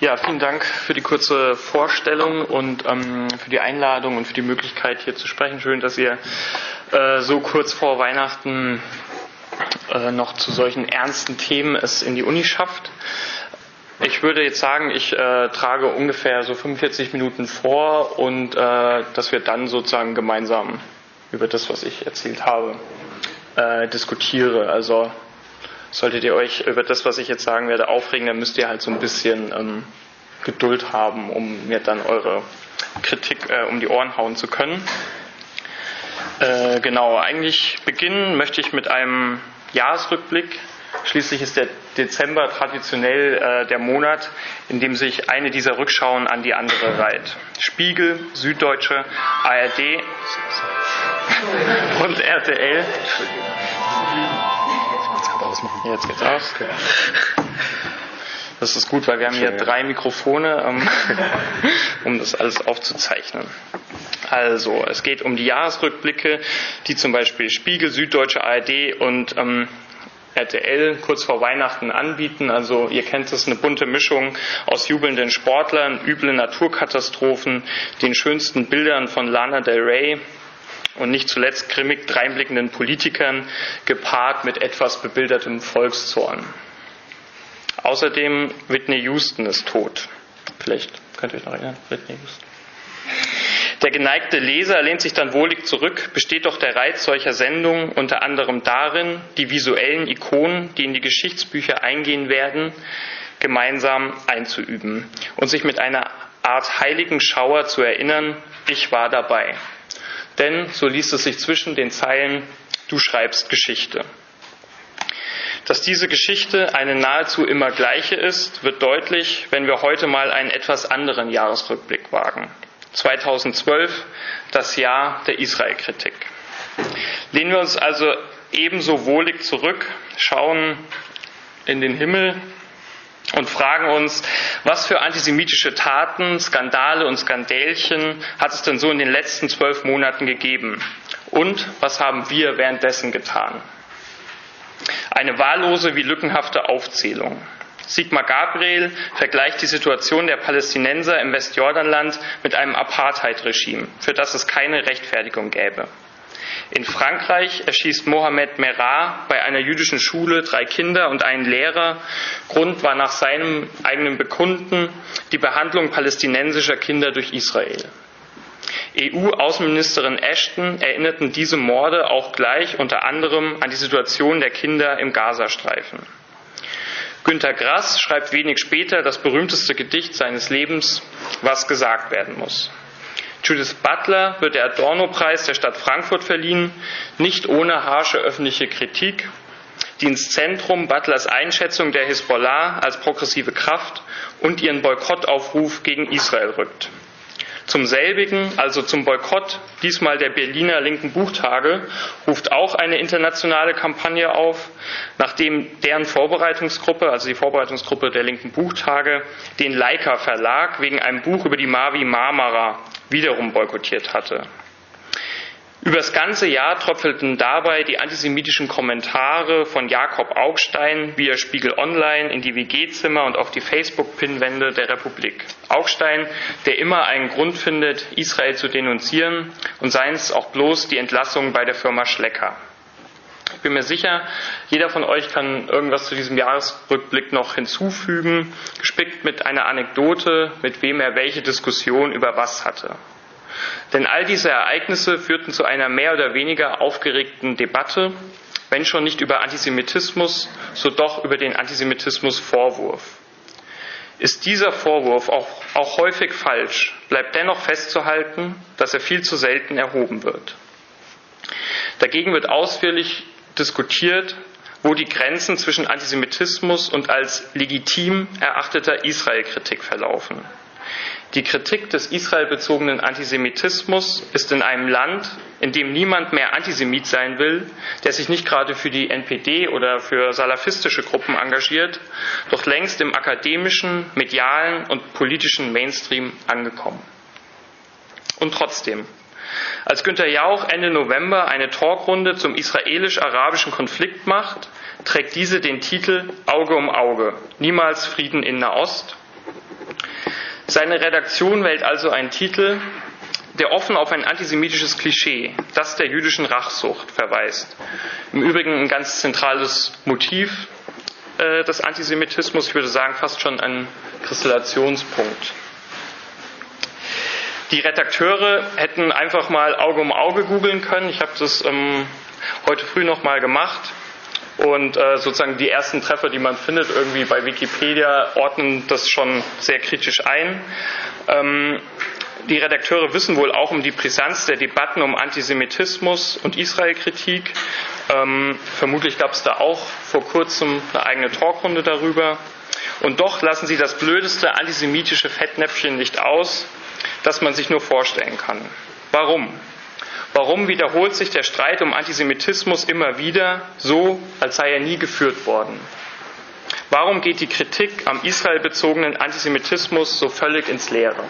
Ja, vielen Dank für die kurze Vorstellung und für die Einladung und für die Möglichkeit, hier zu sprechen. Schön, dass ihr so kurz vor Weihnachten noch zu solchen ernsten Themen es in die Uni schafft. Ich würde jetzt sagen, ich trage ungefähr so 45 Minuten vor und dass wir dann sozusagen gemeinsam über das, was ich erzählt habe, diskutiere. Also solltet ihr euch über das, was ich jetzt sagen werde, aufregen, dann müsst ihr halt so ein bisschen Geduld haben, um mir dann eure Kritik um die Ohren hauen zu können. Genau, eigentlich beginnen möchte ich mit einem Jahresrückblick. Schließlich ist der Dezember traditionell der Monat, in dem sich eine dieser Rückschauen an die andere reiht. Spiegel, Süddeutsche, ARD und RTL. Jetzt geht's aus. Das ist gut, weil wir haben hier 3 Mikrofone, um das alles aufzuzeichnen. Also, es geht um die Jahresrückblicke, die zum Beispiel Spiegel, Süddeutsche, ARD und RTL kurz vor Weihnachten anbieten. Also ihr kennt es, eine bunte Mischung aus jubelnden Sportlern, üble Naturkatastrophen, den schönsten Bildern von Lana Del Rey und nicht zuletzt grimmig dreinblickenden Politikern, gepaart mit etwas bebildertem Volkszorn. Außerdem Whitney Houston ist tot. Vielleicht könnt ihr euch noch erinnern, Whitney Houston. Der geneigte Leser lehnt sich dann wohlig zurück, besteht doch der Reiz solcher Sendungen unter anderem darin, die visuellen Ikonen, die in die Geschichtsbücher eingehen werden, gemeinsam einzuüben und sich mit einer Art heiligen Schauer zu erinnern, ich war dabei. Denn, so liest es sich zwischen den Zeilen, du schreibst Geschichte. Dass diese Geschichte eine nahezu immer gleiche ist, wird deutlich, wenn wir heute mal einen etwas anderen Jahresrückblick wagen. 2012, das Jahr der Israel-Kritik. Lehnen wir uns also ebenso wohlig zurück, schauen in den Himmel und fragen uns, was für antisemitische Taten, Skandale und Skandälchen hat es denn so in den letzten 12 Monaten gegeben? Und was haben wir währenddessen getan? Eine wahllose wie lückenhafte Aufzählung. Sigmar Gabriel vergleicht die Situation der Palästinenser im Westjordanland mit einem Apartheid-Regime, für das es keine Rechtfertigung gäbe. In Frankreich erschießt Mohamed Merah bei einer jüdischen Schule 3 Kinder und einen Lehrer. Grund war nach seinem eigenen Bekunden die Behandlung palästinensischer Kinder durch Israel. EU-Außenministerin Ashton erinnerten diese Morde auch gleich unter anderem an die Situation der Kinder im Gazastreifen. Günter Grass schreibt wenig später das berühmteste Gedicht seines Lebens, Was gesagt werden muss. Judith Butler wird der Adorno-Preis der Stadt Frankfurt verliehen, nicht ohne harsche öffentliche Kritik, die ins Zentrum Butlers Einschätzung der Hisbollah als progressive Kraft und ihren Boykottaufruf gegen Israel rückt. Zum selbigen, also zum Boykott, diesmal der Berliner Linken Buchtage, ruft auch eine internationale Kampagne auf, nachdem deren Vorbereitungsgruppe, also die Vorbereitungsgruppe der Linken Buchtage, den Leica Verlag wegen einem Buch über die Mavi Marmara wiederum boykottiert hatte. Über das ganze Jahr tröpfelten dabei die antisemitischen Kommentare von Jakob Augstein via Spiegel Online in die WG-Zimmer und auf die Facebook-Pinwände der Republik. Augstein, der immer einen Grund findet, Israel zu denunzieren, und seien es auch bloß die Entlassung bei der Firma Schlecker. Ich bin mir sicher, jeder von euch kann irgendwas zu diesem Jahresrückblick noch hinzufügen, gespickt mit einer Anekdote, mit wem er welche Diskussion über was hatte. Denn all diese Ereignisse führten zu einer mehr oder weniger aufgeregten Debatte, wenn schon nicht über Antisemitismus, so doch über den Antisemitismusvorwurf. Ist dieser Vorwurf auch häufig falsch, bleibt dennoch festzuhalten, dass er viel zu selten erhoben wird. Dagegen wird ausführlich diskutiert, wo die Grenzen zwischen Antisemitismus und als legitim erachteter Israel-Kritik verlaufen. Die Kritik des israelbezogenen Antisemitismus ist in einem Land, in dem niemand mehr Antisemit sein will, der sich nicht gerade für die NPD oder für salafistische Gruppen engagiert, doch längst im akademischen, medialen und politischen Mainstream angekommen. Und trotzdem, als Günther Jauch Ende November eine Talkrunde zum israelisch-arabischen Konflikt macht, trägt diese den Titel Auge um Auge, niemals Frieden in Nahost. Seine Redaktion wählt also einen Titel, der offen auf ein antisemitisches Klischee, das der jüdischen Rachsucht, verweist. Im Übrigen ein ganz zentrales Motiv des Antisemitismus, ich würde sagen fast schon ein Kristallationspunkt. Die Redakteure hätten einfach mal Auge um Auge googeln können. Ich habe das heute früh noch mal gemacht. Und sozusagen die ersten Treffer, die man findet, irgendwie bei Wikipedia, ordnen das schon sehr kritisch ein. Die Redakteure wissen wohl auch um die Brisanz der Debatten um Antisemitismus und Israelkritik. Vermutlich gab es da auch vor kurzem eine eigene Talkrunde darüber. Und doch lassen sie das blödeste antisemitische Fettnäpfchen nicht aus, das man sich nur vorstellen kann. Warum? Warum wiederholt sich der Streit um Antisemitismus immer wieder so, als sei er nie geführt worden? Warum geht die Kritik am israelbezogenen Antisemitismus so völlig ins Leere?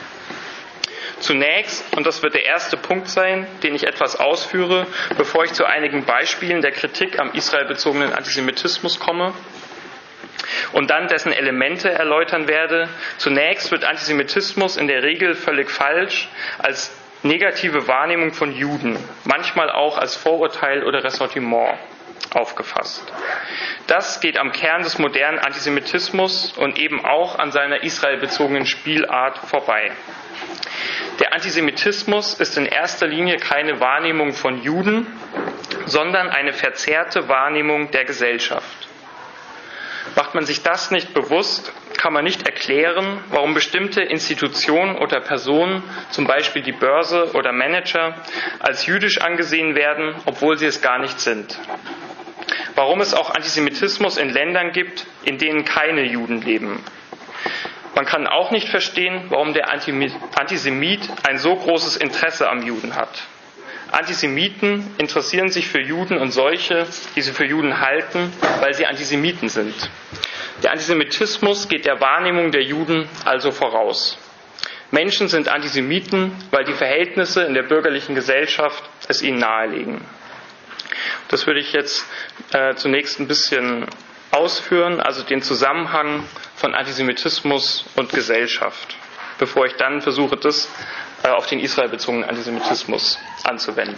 Zunächst, und das wird der erste Punkt sein, den ich etwas ausführe, bevor ich zu einigen Beispielen der Kritik am israelbezogenen Antisemitismus komme und dann dessen Elemente erläutern werde. Zunächst wird Antisemitismus in der Regel völlig falsch als negative Wahrnehmung von Juden, manchmal auch als Vorurteil oder Ressentiment aufgefasst. Das geht am Kern des modernen Antisemitismus und eben auch an seiner israelbezogenen Spielart vorbei. Der Antisemitismus ist in erster Linie keine Wahrnehmung von Juden, sondern eine verzerrte Wahrnehmung der Gesellschaft. Macht man sich das nicht bewusst, kann man nicht erklären, warum bestimmte Institutionen oder Personen, zum Beispiel die Börse oder Manager, als jüdisch angesehen werden, obwohl sie es gar nicht sind. Warum es auch Antisemitismus in Ländern gibt, in denen keine Juden leben. Man kann auch nicht verstehen, warum der Antisemit ein so großes Interesse am Juden hat. Antisemiten interessieren sich für Juden und solche, die sie für Juden halten, weil sie Antisemiten sind. Der Antisemitismus geht der Wahrnehmung der Juden also voraus. Menschen sind Antisemiten, weil die Verhältnisse in der bürgerlichen Gesellschaft es ihnen nahelegen. Das würde ich jetzt zunächst ein bisschen ausführen, also den Zusammenhang von Antisemitismus und Gesellschaft, bevor ich dann versuche, das auf den israelbezogenen Antisemitismus anzuwenden.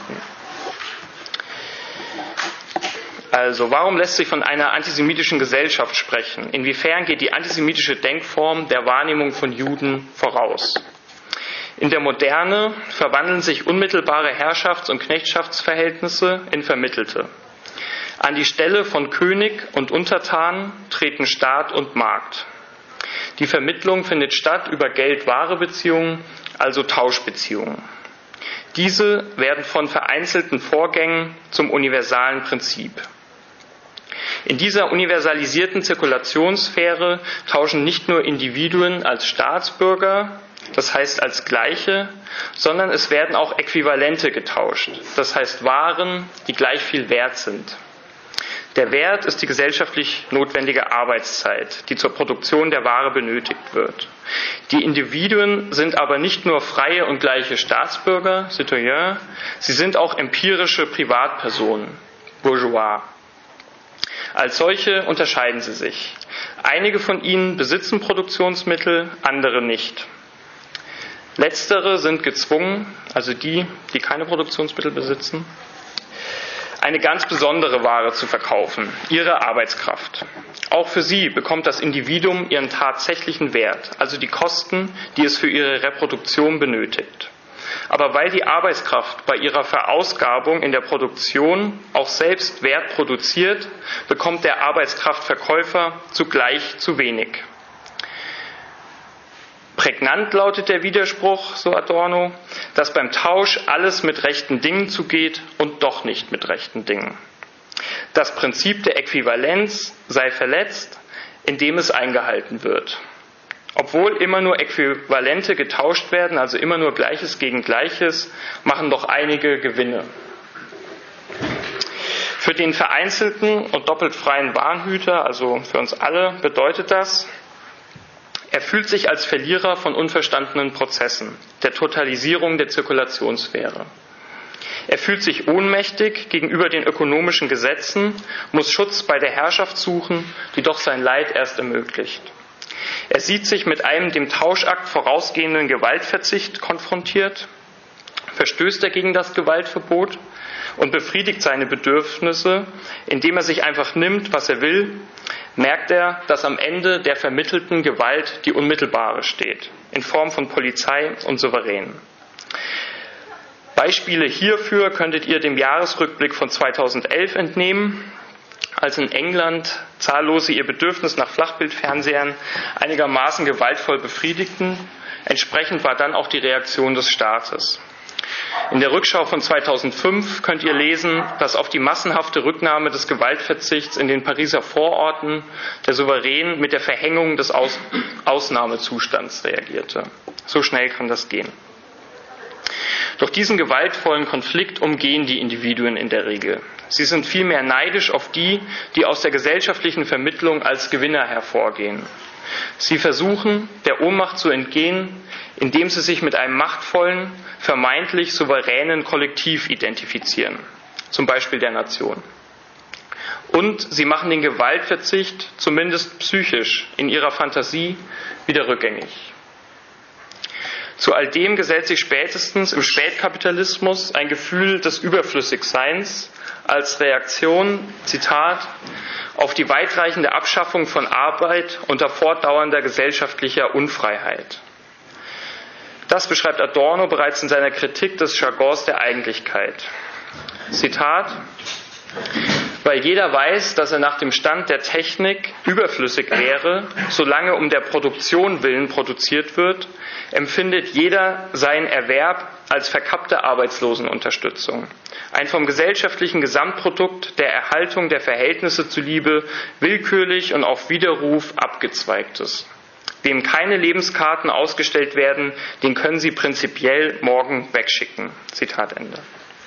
Also, warum lässt sich von einer antisemitischen Gesellschaft sprechen? Inwiefern geht die antisemitische Denkform der Wahrnehmung von Juden voraus? In der Moderne verwandeln sich unmittelbare Herrschafts- und Knechtschaftsverhältnisse in vermittelte. An die Stelle von König und Untertan treten Staat und Markt. Die Vermittlung findet statt über Geld-Ware-Beziehungen, also Tauschbeziehungen. Diese werden von vereinzelten Vorgängen zum universalen Prinzip. In dieser universalisierten Zirkulationssphäre tauschen nicht nur Individuen als Staatsbürger, das heißt als Gleiche, sondern es werden auch Äquivalente getauscht, das heißt Waren, die gleich viel wert sind. Der Wert ist die gesellschaftlich notwendige Arbeitszeit, die zur Produktion der Ware benötigt wird. Die Individuen sind aber nicht nur freie und gleiche Staatsbürger, Citoyens, sie sind auch empirische Privatpersonen, Bourgeois. Als solche unterscheiden sie sich. Einige von ihnen besitzen Produktionsmittel, andere nicht. Letztere sind gezwungen, also die keine Produktionsmittel besitzen, eine ganz besondere Ware zu verkaufen, ihre Arbeitskraft. Auch für sie bekommt das Individuum ihren tatsächlichen Wert, also die Kosten, die es für ihre Reproduktion benötigt. Aber weil die Arbeitskraft bei ihrer Verausgabung in der Produktion auch selbst Wert produziert, bekommt der Arbeitskraftverkäufer zugleich zu wenig. Prägnant lautet der Widerspruch, so Adorno, dass beim Tausch alles mit rechten Dingen zugeht und doch nicht mit rechten Dingen. Das Prinzip der Äquivalenz sei verletzt, indem es eingehalten wird. Obwohl immer nur Äquivalente getauscht werden, also immer nur Gleiches gegen Gleiches, machen doch einige Gewinne. Für den vereinzelten und doppelt freien Warenhüter, also für uns alle, bedeutet das, er fühlt sich als Verlierer von unverstandenen Prozessen, der Totalisierung der Zirkulationssphäre. Er fühlt sich ohnmächtig gegenüber den ökonomischen Gesetzen, muss Schutz bei der Herrschaft suchen, die doch sein Leid erst ermöglicht. Er sieht sich mit einem dem Tauschakt vorausgehenden Gewaltverzicht konfrontiert, verstößt er gegen das Gewaltverbot und befriedigt seine Bedürfnisse, indem er sich einfach nimmt, was er will, merkt er, dass am Ende der vermittelten Gewalt die unmittelbare steht, in Form von Polizei und Souveränen. Beispiele hierfür könntet ihr dem Jahresrückblick von 2011 entnehmen, als in England Zahllose ihr Bedürfnis nach Flachbildfernsehern einigermaßen gewaltvoll befriedigten. Entsprechend war dann auch die Reaktion des Staates. In der Rückschau von 2005 könnt ihr lesen, dass auf die massenhafte Rücknahme des Gewaltverzichts in den Pariser Vororten der Souverän mit der Verhängung des Ausnahmezustands reagierte. So schnell kann das gehen. Doch diesen gewaltvollen Konflikt umgehen die Individuen in der Regel. Sie sind vielmehr neidisch auf die, die aus der gesellschaftlichen Vermittlung als Gewinner hervorgehen. Sie versuchen, der Ohnmacht zu entgehen, indem sie sich mit einem machtvollen, vermeintlich souveränen Kollektiv identifizieren, zum Beispiel der Nation. Und sie machen den Gewaltverzicht, zumindest psychisch, in ihrer Fantasie wieder rückgängig. Zu all dem gesellt sich spätestens im Spätkapitalismus ein Gefühl des Überflüssigseins als Reaktion, Zitat, auf die weitreichende Abschaffung von Arbeit unter fortdauernder gesellschaftlicher Unfreiheit. Das beschreibt Adorno bereits in seiner Kritik des Jargons der Eigentlichkeit. Zitat: Weil jeder weiß, dass er nach dem Stand der Technik überflüssig wäre, solange um der Produktion willen produziert wird, empfindet jeder seinen Erwerb als verkappte Arbeitslosenunterstützung. Ein vom gesellschaftlichen Gesamtprodukt der Erhaltung der Verhältnisse zuliebe willkürlich und auf Widerruf abgezweigtes. Wem keine Lebenskarten ausgestellt werden, den können Sie prinzipiell morgen wegschicken. Zitat Ende.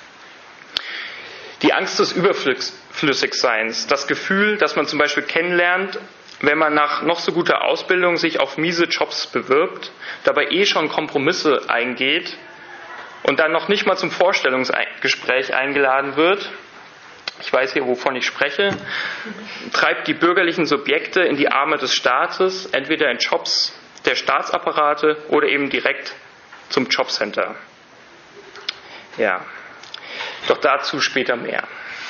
Die Angst des Überflüssigseins, das Gefühl, das man zum Beispiel kennenlernt, wenn man nach noch so guter Ausbildung sich auf miese Jobs bewirbt, dabei schon Kompromisse eingeht und dann noch nicht mal zum Vorstellungsgespräch eingeladen wird, ich weiß hier, wovon ich spreche, treibt die bürgerlichen Subjekte in die Arme des Staates, entweder in Jobs der Staatsapparate oder eben direkt zum Jobcenter. Ja, doch dazu später mehr.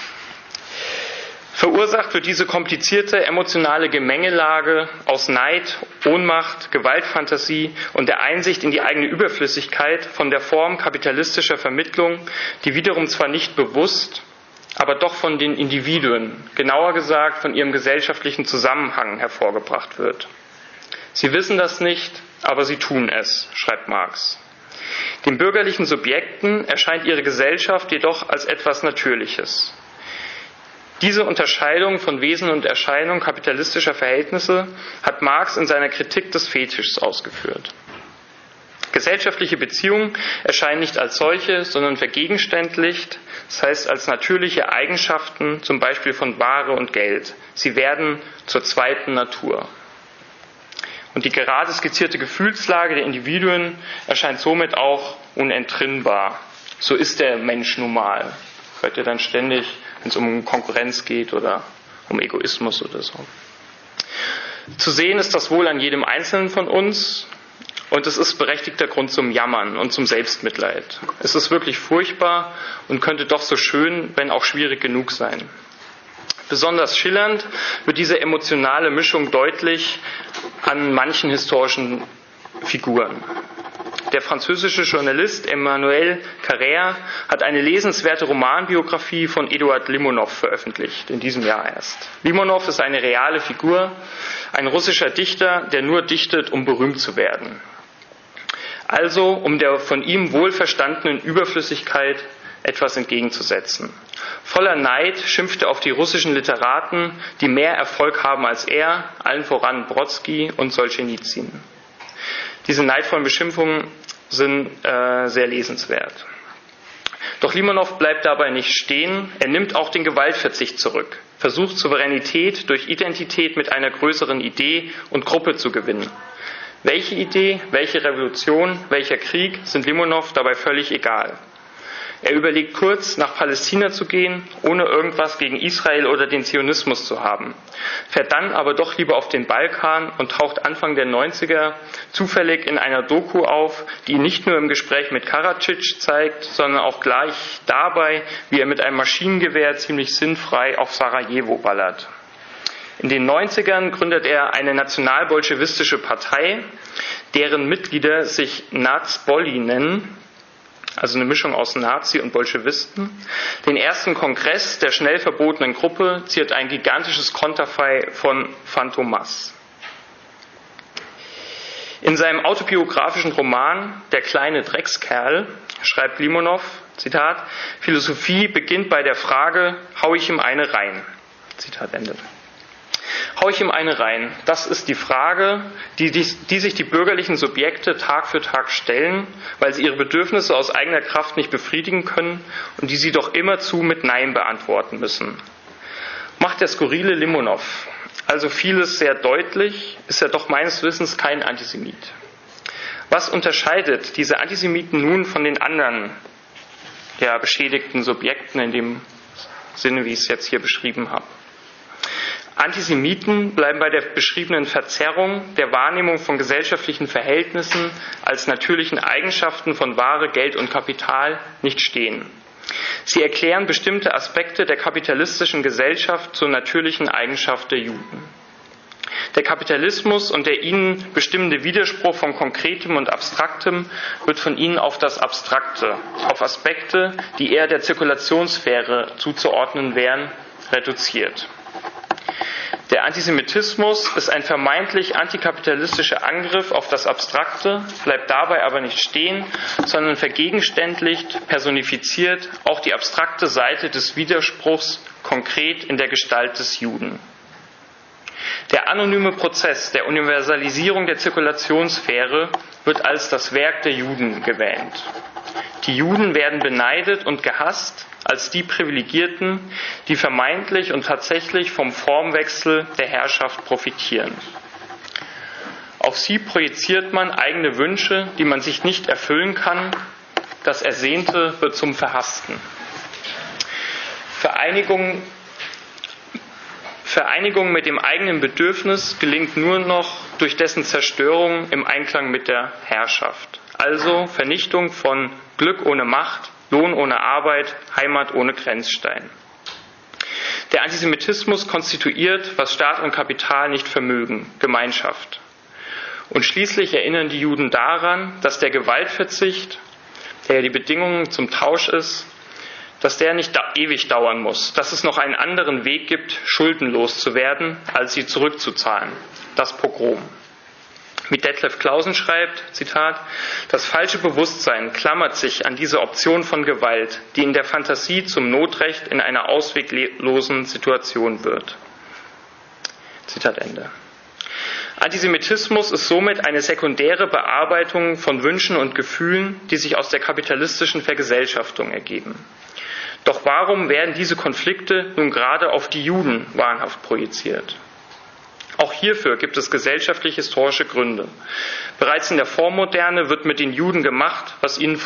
Verursacht wird diese komplizierte emotionale Gemengelage aus Neid, Ohnmacht, Gewaltfantasie und der Einsicht in die eigene Überflüssigkeit von der Form kapitalistischer Vermittlung, die wiederum zwar nicht bewusst, aber doch von den Individuen, genauer gesagt von ihrem gesellschaftlichen Zusammenhang hervorgebracht wird. Sie wissen das nicht, aber sie tun es, schreibt Marx. Den bürgerlichen Subjekten erscheint ihre Gesellschaft jedoch als etwas Natürliches. Diese Unterscheidung von Wesen und Erscheinung kapitalistischer Verhältnisse hat Marx in seiner Kritik des Fetischs ausgeführt. Gesellschaftliche Beziehungen erscheinen nicht als solche, sondern vergegenständlicht, das heißt als natürliche Eigenschaften, zum Beispiel von Ware und Geld. Sie werden zur zweiten Natur. Und die gerade skizzierte Gefühlslage der Individuen erscheint somit auch unentrinnbar. So ist der Mensch nun mal. Hört ihr dann ständig, wenn es um Konkurrenz geht oder um Egoismus oder so. Zu sehen ist das wohl an jedem Einzelnen von uns. Und es ist berechtigter Grund zum Jammern und zum Selbstmitleid. Es ist wirklich furchtbar und könnte doch so schön, wenn auch schwierig genug sein. Besonders schillernd wird diese emotionale Mischung deutlich an manchen historischen Figuren. Der französische Journalist Emmanuel Carrère hat eine lesenswerte Romanbiografie von Eduard Limonov veröffentlicht, in diesem Jahr erst. Limonov ist eine reale Figur, ein russischer Dichter, der nur dichtet, um berühmt zu werden. Also, um der von ihm wohlverstandenen Überflüssigkeit etwas entgegenzusetzen. Voller Neid schimpft er auf die russischen Literaten, die mehr Erfolg haben als er, allen voran Brodsky und Solschenizyn. Diese neidvollen Beschimpfungen sind sehr lesenswert. Doch Limonov bleibt dabei nicht stehen, er nimmt auch den Gewaltverzicht zurück, versucht Souveränität durch Identität mit einer größeren Idee und Gruppe zu gewinnen. Welche Idee, welche Revolution, welcher Krieg sind Limonov dabei völlig egal. Er überlegt kurz, nach Palästina zu gehen, ohne irgendwas gegen Israel oder den Zionismus zu haben, fährt dann aber doch lieber auf den Balkan und taucht Anfang der 90er zufällig in einer Doku auf, die ihn nicht nur im Gespräch mit Karadzic zeigt, sondern auch gleich dabei, wie er mit einem Maschinengewehr ziemlich sinnfrei auf Sarajevo ballert. In den 90ern gründet er eine nationalbolschewistische Partei, deren Mitglieder sich Nadzbolli nennen, also eine Mischung aus Nazi und Bolschewisten. Den ersten Kongress der schnell verbotenen Gruppe ziert ein gigantisches Konterfei von Phantomas. In seinem autobiografischen Roman »Der kleine Dreckskerl« schreibt Limonov, Zitat, »Philosophie beginnt bei der Frage, hau ich ihm eine rein?« Zitat Ende. Hau ich ihm eine rein? Das ist die Frage, die sich die bürgerlichen Subjekte Tag für Tag stellen, weil sie ihre Bedürfnisse aus eigener Kraft nicht befriedigen können und die sie doch immerzu mit Nein beantworten müssen. Macht der skurrile Limonov also vieles sehr deutlich, ist er doch meines Wissens kein Antisemit. Was unterscheidet diese Antisemiten nun von den anderen beschädigten Subjekten in dem Sinne, wie ich es jetzt hier beschrieben habe? Antisemiten bleiben bei der beschriebenen Verzerrung der Wahrnehmung von gesellschaftlichen Verhältnissen als natürlichen Eigenschaften von Ware, Geld und Kapital nicht stehen. Sie erklären bestimmte Aspekte der kapitalistischen Gesellschaft zur natürlichen Eigenschaft der Juden. Der Kapitalismus und der ihnen bestimmende Widerspruch von Konkretem und Abstraktem wird von ihnen auf das Abstrakte, auf Aspekte, die eher der Zirkulationssphäre zuzuordnen wären, reduziert. Der Antisemitismus ist ein vermeintlich antikapitalistischer Angriff auf das Abstrakte, bleibt dabei aber nicht stehen, sondern vergegenständlicht, personifiziert auch die abstrakte Seite des Widerspruchs konkret in der Gestalt des Juden. Der anonyme Prozess der Universalisierung der Zirkulationssphäre wird als das Werk der Juden gewähnt. Die Juden werden beneidet und gehasst als die Privilegierten, die vermeintlich und tatsächlich vom Formwechsel der Herrschaft profitieren. Auf sie projiziert man eigene Wünsche, die man sich nicht erfüllen kann. Das Ersehnte wird zum Verhassten. Vereinigung mit dem eigenen Bedürfnis gelingt nur noch durch dessen Zerstörung im Einklang mit der Herrschaft. Also Vernichtung von Glück ohne Macht, Lohn ohne Arbeit, Heimat ohne Grenzstein. Der Antisemitismus konstituiert, was Staat und Kapital nicht vermögen, Gemeinschaft. Und schließlich erinnern die Juden daran, dass der Gewaltverzicht, der ja die Bedingung zum Tausch ist, dass der nicht ewig dauern muss, dass es noch einen anderen Weg gibt, schuldenlos zu werden, als sie zurückzuzahlen, das Pogrom. Wie Detlef Clausen schreibt, Zitat, das falsche Bewusstsein klammert sich an diese Option von Gewalt, die in der Fantasie zum Notrecht in einer ausweglosen Situation wird. Zitat Ende. Antisemitismus ist somit eine sekundäre Bearbeitung von Wünschen und Gefühlen, die sich aus der kapitalistischen Vergesellschaftung ergeben. Doch warum werden diese Konflikte nun gerade auf die Juden wahnhaft projiziert? Auch hierfür gibt es gesellschaftlich-historische Gründe. Bereits in der Vormoderne wird mit den Juden gemacht, was ihnen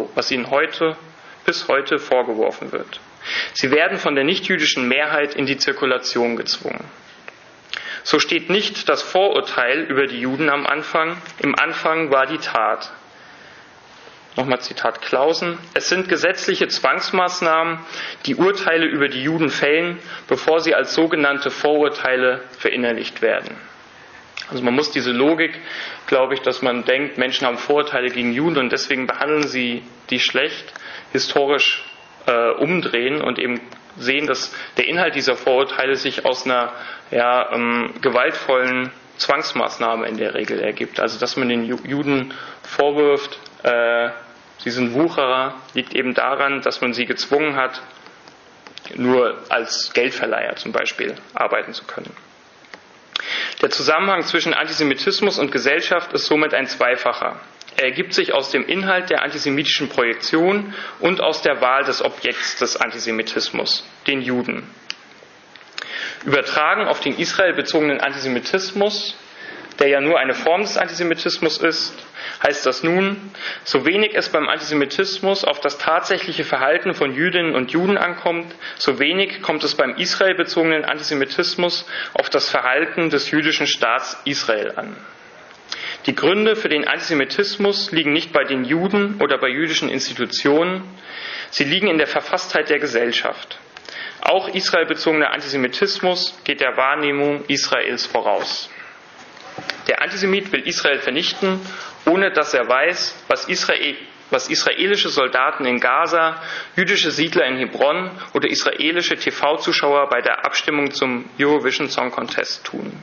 bis heute vorgeworfen wird. Sie werden von der nichtjüdischen Mehrheit in die Zirkulation gezwungen. So steht nicht das Vorurteil über die Juden am Anfang. Im Anfang war die Tat. Nochmal Zitat Clausen. Es sind gesetzliche Zwangsmaßnahmen, die Urteile über die Juden fällen, bevor sie als sogenannte Vorurteile verinnerlicht werden. Also man muss diese Logik, glaube ich, dass man denkt, Menschen haben Vorurteile gegen Juden und deswegen behandeln sie die schlecht, historisch umdrehen und eben sehen, dass der Inhalt dieser Vorurteile sich aus einer gewaltvollen Zwangsmaßnahme in der Regel ergibt. Also dass man den Juden vorwirft, sie sind Wucherer, liegt eben daran, dass man sie gezwungen hat, nur als Geldverleiher zum Beispiel arbeiten zu können. Der Zusammenhang zwischen Antisemitismus und Gesellschaft ist somit ein zweifacher. Er ergibt sich aus dem Inhalt der antisemitischen Projektion und aus der Wahl des Objekts des Antisemitismus, den Juden. Übertragen auf den Israel bezogenen Antisemitismus der ja nur eine Form des Antisemitismus ist, heißt das nun, so wenig es beim Antisemitismus auf das tatsächliche Verhalten von Jüdinnen und Juden ankommt, so wenig kommt es beim israelbezogenen Antisemitismus auf das Verhalten des jüdischen Staats Israel an. Die Gründe für den Antisemitismus liegen nicht bei den Juden oder bei jüdischen Institutionen, sie liegen in der Verfasstheit der Gesellschaft. Auch israelbezogener Antisemitismus geht der Wahrnehmung Israels voraus. Der Antisemit will Israel vernichten, ohne dass er weiß, was israelische Soldaten in Gaza, jüdische Siedler in Hebron oder israelische TV-Zuschauer bei der Abstimmung zum Eurovision Song Contest tun.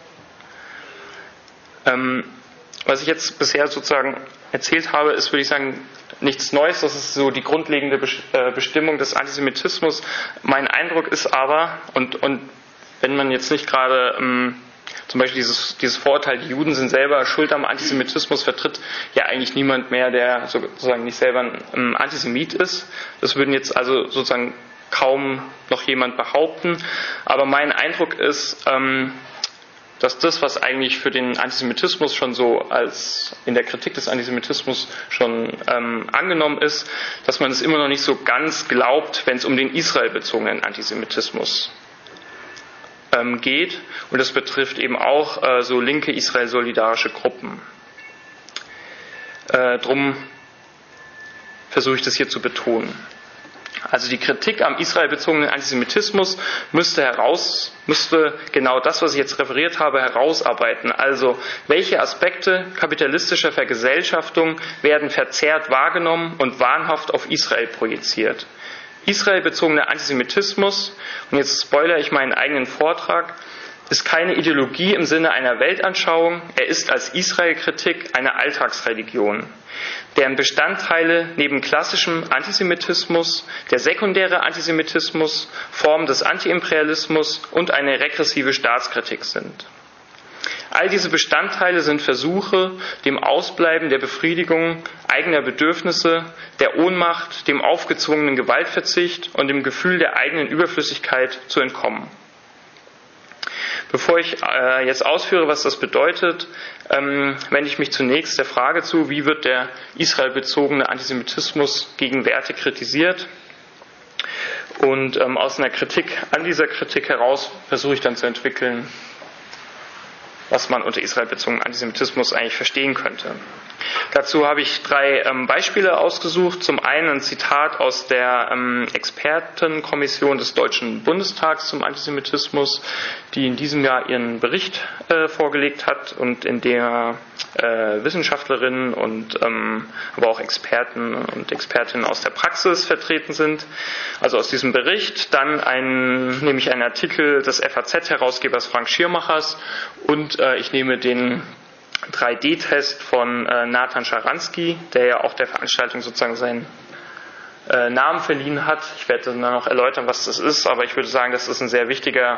Was ich jetzt bisher sozusagen erzählt habe, ist, würde ich sagen, nichts Neues. Das ist so die grundlegende Bestimmung des Antisemitismus. Mein Eindruck ist aber, und wenn man jetzt nicht gerade zum Beispiel dieses Vorurteil, die Juden sind selber schuld am Antisemitismus, vertritt ja eigentlich niemand mehr, der sozusagen nicht selber ein Antisemit ist. Das würden jetzt also sozusagen kaum noch jemand behaupten. Aber mein Eindruck ist, dass das, was eigentlich für den Antisemitismus schon so als in der Kritik des Antisemitismus schon angenommen ist, dass man es immer noch nicht so ganz glaubt, wenn es um den israelbezogenen Antisemitismus geht. Und das betrifft eben auch so linke Israel-solidarische Gruppen. Drum versuche ich das hier zu betonen. Also die Kritik am israelbezogenen Antisemitismus müsste genau das, was ich jetzt referiert habe, herausarbeiten. Also welche Aspekte kapitalistischer Vergesellschaftung werden verzerrt wahrgenommen und wahnhaft auf Israel projiziert. Israelbezogener Antisemitismus, und jetzt spoilere ich meinen eigenen Vortrag, ist keine Ideologie im Sinne einer Weltanschauung, er ist als Israel-Kritik eine Alltagsreligion, deren Bestandteile neben klassischem Antisemitismus der sekundäre Antisemitismus, Formen des Antiimperialismus und eine regressive Staatskritik sind. All diese Bestandteile sind Versuche, dem Ausbleiben der Befriedigung eigener Bedürfnisse, der Ohnmacht, dem aufgezwungenen Gewaltverzicht und dem Gefühl der eigenen Überflüssigkeit zu entkommen. Bevor ich jetzt ausführe, was das bedeutet, wende ich mich zunächst der Frage zu, wie wird der israelbezogene Antisemitismus gegenwärtig kritisiert? Und aus einer Kritik an dieser Kritik heraus versuche ich dann zu entwickeln, was man unter israelbezogenen Antisemitismus eigentlich verstehen könnte. Dazu habe ich 3 Beispiele ausgesucht. Zum einen ein Zitat aus der Expertenkommission des Deutschen Bundestags zum Antisemitismus, die in diesem Jahr ihren Bericht vorgelegt hat und in der Wissenschaftlerinnen und aber auch Experten und Expertinnen aus der Praxis vertreten sind. Also aus diesem Bericht. Dann nehme ich einen Artikel des FAZ-Herausgebers Frank Schirmachers und ich nehme den 3D-Test von Nathan Scharansky, der ja auch der Veranstaltung sozusagen seinen Namen verliehen hat. Ich werde dann noch erläutern, was das ist, aber ich würde sagen, das ist eine sehr wichtige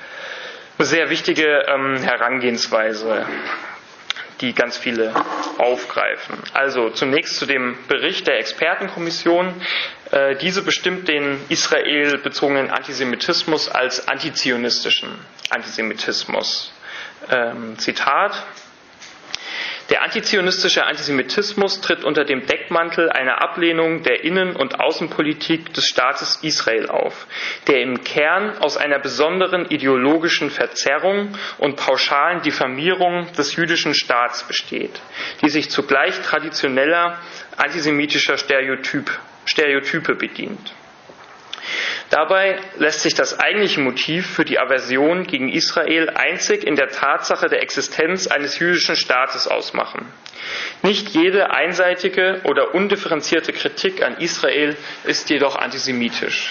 Herangehensweise, die ganz viele aufgreifen. Also zunächst zu dem Bericht der Expertenkommission. Diese bestimmt den israelbezogenen Antisemitismus als antizionistischen Antisemitismus. Zitat: Der antizionistische Antisemitismus tritt unter dem Deckmantel einer Ablehnung der Innen- und Außenpolitik des Staates Israel auf, der im Kern aus einer besonderen ideologischen Verzerrung und pauschalen Diffamierung des jüdischen Staats besteht, die sich zugleich traditioneller antisemitischer Stereotype bedient. Dabei lässt sich das eigentliche Motiv für die Aversion gegen Israel einzig in der Tatsache der Existenz eines jüdischen Staates ausmachen. Nicht jede einseitige oder undifferenzierte Kritik an Israel ist jedoch antisemitisch.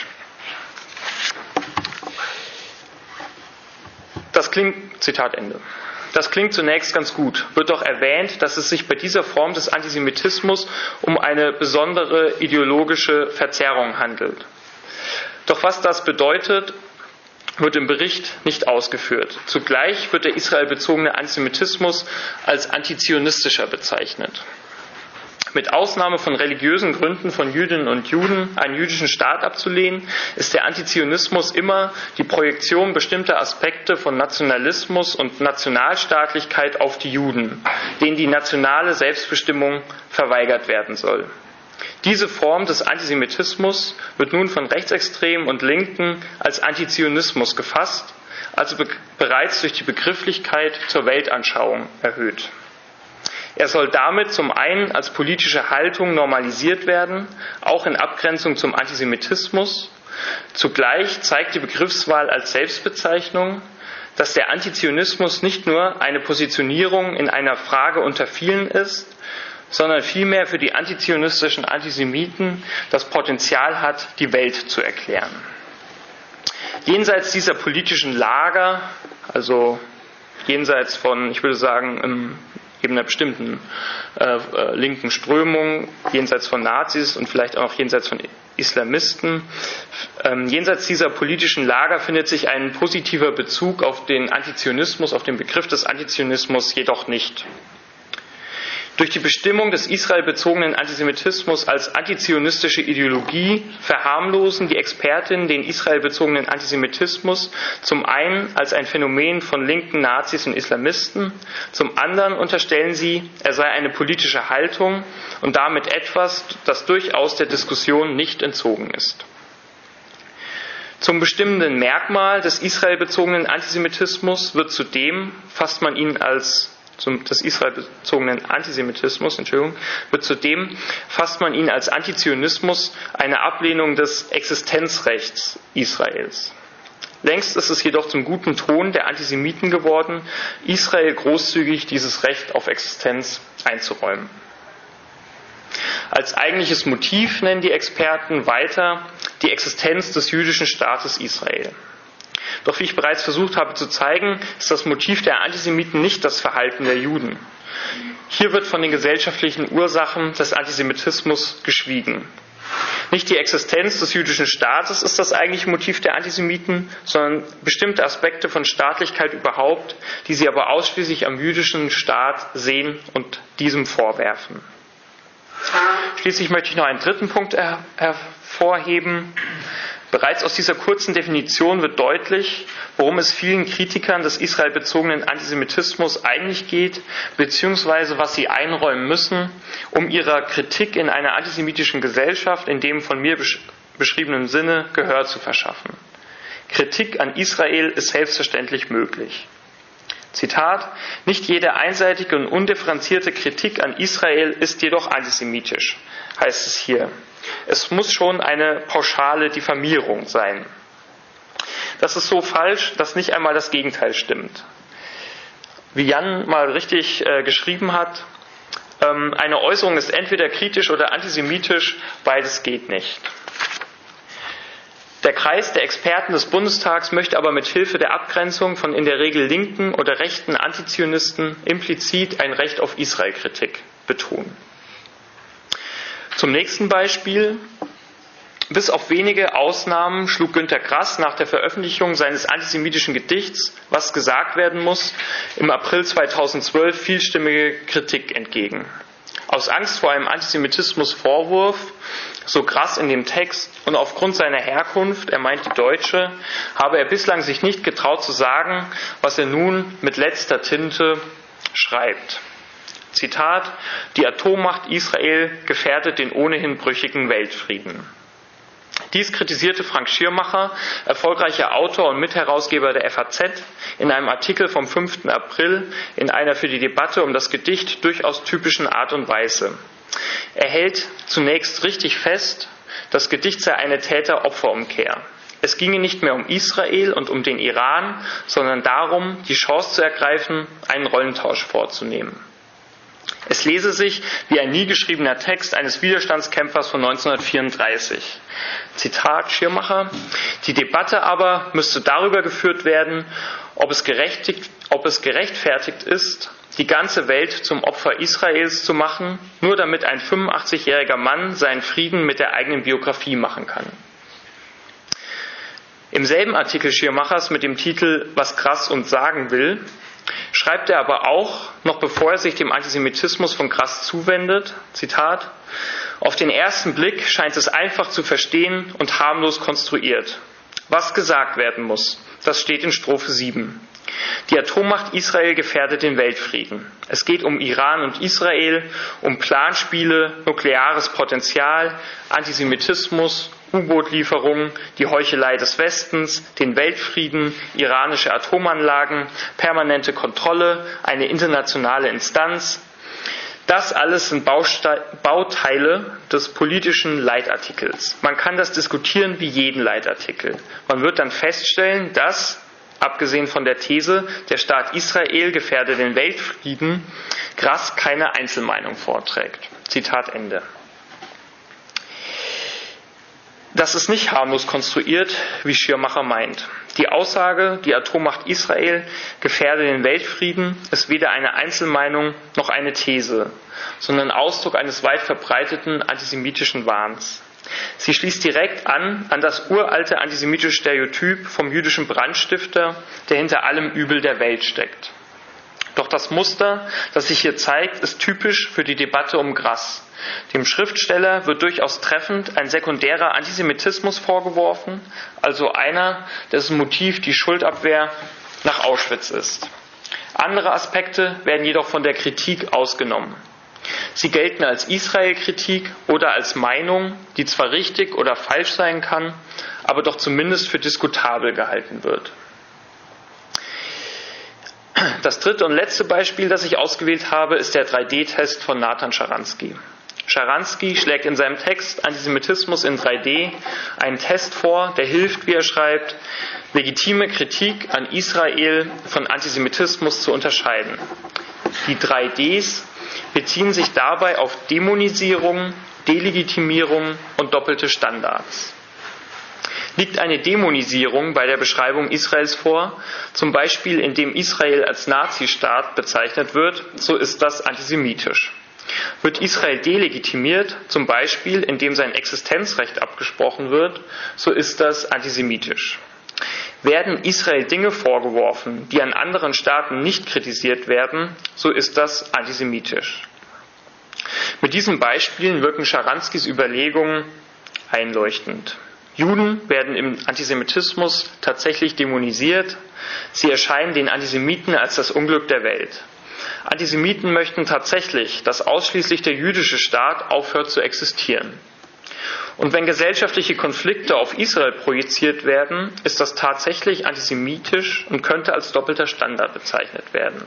Zitat Ende. Das klingt zunächst ganz gut, wird doch erwähnt, dass es sich bei dieser Form des Antisemitismus um eine besondere ideologische Verzerrung handelt. Doch was das bedeutet, wird im Bericht nicht ausgeführt. Zugleich wird der israelbezogene Antisemitismus als antizionistischer bezeichnet. Mit Ausnahme von religiösen Gründen von Jüdinnen und Juden einen jüdischen Staat abzulehnen, ist der Antizionismus immer die Projektion bestimmter Aspekte von Nationalismus und Nationalstaatlichkeit auf die Juden, denen die nationale Selbstbestimmung verweigert werden soll. Diese Form des Antisemitismus wird nun von Rechtsextremen und Linken als Antizionismus gefasst, also bereits durch die Begrifflichkeit zur Weltanschauung erhöht. Er soll damit zum einen als politische Haltung normalisiert werden, auch in Abgrenzung zum Antisemitismus. Zugleich zeigt die Begriffswahl als Selbstbezeichnung, dass der Antizionismus nicht nur eine Positionierung in einer Frage unter vielen ist, sondern vielmehr für die antizionistischen Antisemiten das Potenzial hat, die Welt zu erklären. Jenseits dieser politischen Lager, also jenseits von, ich würde sagen, eben einer bestimmten linken Strömung, jenseits von Nazis und vielleicht auch jenseits von Islamisten, jenseits dieser politischen Lager findet sich ein positiver Bezug auf den Antizionismus, auf den Begriff des Antizionismus jedoch nicht. Durch die Bestimmung des israelbezogenen Antisemitismus als antizionistische Ideologie verharmlosen die Expertinnen den israelbezogenen Antisemitismus zum einen als ein Phänomen von linken Nazis und Islamisten, zum anderen unterstellen sie, er sei eine politische Haltung und damit etwas, das durchaus der Diskussion nicht entzogen ist. Zum bestimmenden Merkmal des israelbezogenen Antisemitismus wird zudem, fasst man ihn als Antizionismus eine Ablehnung des Existenzrechts Israels. Längst ist es jedoch zum guten Ton der Antisemiten geworden, Israel großzügig dieses Recht auf Existenz einzuräumen. Als eigentliches Motiv nennen die Experten weiter die Existenz des jüdischen Staates Israel. Doch wie ich bereits versucht habe zu zeigen, ist das Motiv der Antisemiten nicht das Verhalten der Juden. Hier wird von den gesellschaftlichen Ursachen des Antisemitismus geschwiegen. Nicht die Existenz des jüdischen Staates ist das eigentliche Motiv der Antisemiten, sondern bestimmte Aspekte von Staatlichkeit überhaupt, die sie aber ausschließlich am jüdischen Staat sehen und diesem vorwerfen. Schließlich möchte ich noch einen dritten Punkt hervorheben. Bereits aus dieser kurzen Definition wird deutlich, worum es vielen Kritikern des israelbezogenen Antisemitismus eigentlich geht, beziehungsweise was sie einräumen müssen, um ihrer Kritik in einer antisemitischen Gesellschaft in dem von mir beschriebenen Sinne Gehör zu verschaffen. Kritik an Israel ist selbstverständlich möglich. Zitat: Nicht jede einseitige und undifferenzierte Kritik an Israel ist jedoch antisemitisch, heißt es hier. Es muss schon eine pauschale Diffamierung sein. Das ist so falsch, dass nicht einmal das Gegenteil stimmt. Wie Jan mal richtig geschrieben hat, eine Äußerung ist entweder kritisch oder antisemitisch, beides geht nicht. Der Kreis der Experten des Bundestags möchte aber mit Hilfe der Abgrenzung von in der Regel linken oder rechten Antizionisten implizit ein Recht auf Israel-Kritik betonen. Zum nächsten Beispiel. Bis auf wenige Ausnahmen schlug Günter Grass nach der Veröffentlichung seines antisemitischen Gedichts Was gesagt werden muss im April 2012 vielstimmige Kritik entgegen. Aus Angst vor einem Antisemitismusvorwurf, so Grass in dem Text, und aufgrund seiner Herkunft, er meint die deutsche, habe er bislang sich nicht getraut zu sagen, was er nun mit letzter Tinte schreibt. Zitat: Die Atommacht Israel gefährdet den ohnehin brüchigen Weltfrieden. Dies kritisierte Frank Schirmacher, erfolgreicher Autor und Mitherausgeber der FAZ, in einem Artikel vom 5. April in einer für die Debatte um das Gedicht durchaus typischen Art und Weise. Er hält zunächst richtig fest, das Gedicht sei eine Täter-Opfer-Umkehr. Es ginge nicht mehr um Israel und um den Iran, sondern darum, die Chance zu ergreifen, einen Rollentausch vorzunehmen. Es lese sich wie ein nie geschriebener Text eines Widerstandskämpfers von 1934. Zitat Schirmacher: Die Debatte aber müsste darüber geführt werden, ob es gerechtfertigt ist, die ganze Welt zum Opfer Israels zu machen, nur damit ein 85-jähriger Mann seinen Frieden mit der eigenen Biografie machen kann. Im selben Artikel Schirmachers mit dem Titel Was Grass uns sagen will, schreibt er aber auch, noch bevor er sich dem Antisemitismus von Grass zuwendet, Zitat: Auf den ersten Blick scheint es einfach zu verstehen und harmlos konstruiert. Was gesagt werden muss, das steht in Strophe 7. Die Atommacht Israel gefährdet den Weltfrieden. Es geht um Iran und Israel, um Planspiele, nukleares Potenzial, Antisemitismus, U-Boot-Lieferungen, die Heuchelei des Westens, den Weltfrieden, iranische Atomanlagen, permanente Kontrolle, eine internationale Instanz. Das alles sind Bauteile des politischen Leitartikels. Man kann das diskutieren wie jeden Leitartikel. Man wird dann feststellen, dass, abgesehen von der These, der Staat Israel gefährde den Weltfrieden, Grass keine Einzelmeinung vorträgt. Zitat Ende. Das ist nicht harmlos konstruiert, wie Schirmacher meint. Die Aussage, die Atommacht Israel gefährde den Weltfrieden, ist weder eine Einzelmeinung noch eine These, sondern Ausdruck eines weit verbreiteten antisemitischen Wahns. Sie schließt direkt an das uralte antisemitische Stereotyp vom jüdischen Brandstifter, der hinter allem Übel der Welt steckt. Doch das Muster, das sich hier zeigt, ist typisch für die Debatte um Grass. Dem Schriftsteller wird durchaus treffend ein sekundärer Antisemitismus vorgeworfen, also einer, dessen Motiv die Schuldabwehr nach Auschwitz ist. Andere Aspekte werden jedoch von der Kritik ausgenommen. Sie gelten als Israel-Kritik oder als Meinung, die zwar richtig oder falsch sein kann, aber doch zumindest für diskutabel gehalten wird. Das dritte und letzte Beispiel, das ich ausgewählt habe, ist der 3D-Test von Nathan Sharansky. Sharansky schlägt in seinem Text Antisemitismus in 3D einen Test vor, der hilft, wie er schreibt, legitime Kritik an Israel von Antisemitismus zu unterscheiden. Die 3Ds beziehen sich dabei auf Dämonisierung, Delegitimierung und doppelte Standards. Liegt eine Dämonisierung bei der Beschreibung Israels vor, zum Beispiel indem Israel als Nazistaat bezeichnet wird, so ist das antisemitisch. Wird Israel delegitimiert, zum Beispiel indem sein Existenzrecht abgesprochen wird, so ist das antisemitisch. Werden Israel Dinge vorgeworfen, die an anderen Staaten nicht kritisiert werden, so ist das antisemitisch. Mit diesen Beispielen wirken Sharanskys Überlegungen einleuchtend. Juden werden im Antisemitismus tatsächlich dämonisiert. Sie erscheinen den Antisemiten als das Unglück der Welt. Antisemiten möchten tatsächlich, dass ausschließlich der jüdische Staat aufhört zu existieren. Und wenn gesellschaftliche Konflikte auf Israel projiziert werden, ist das tatsächlich antisemitisch und könnte als doppelter Standard bezeichnet werden.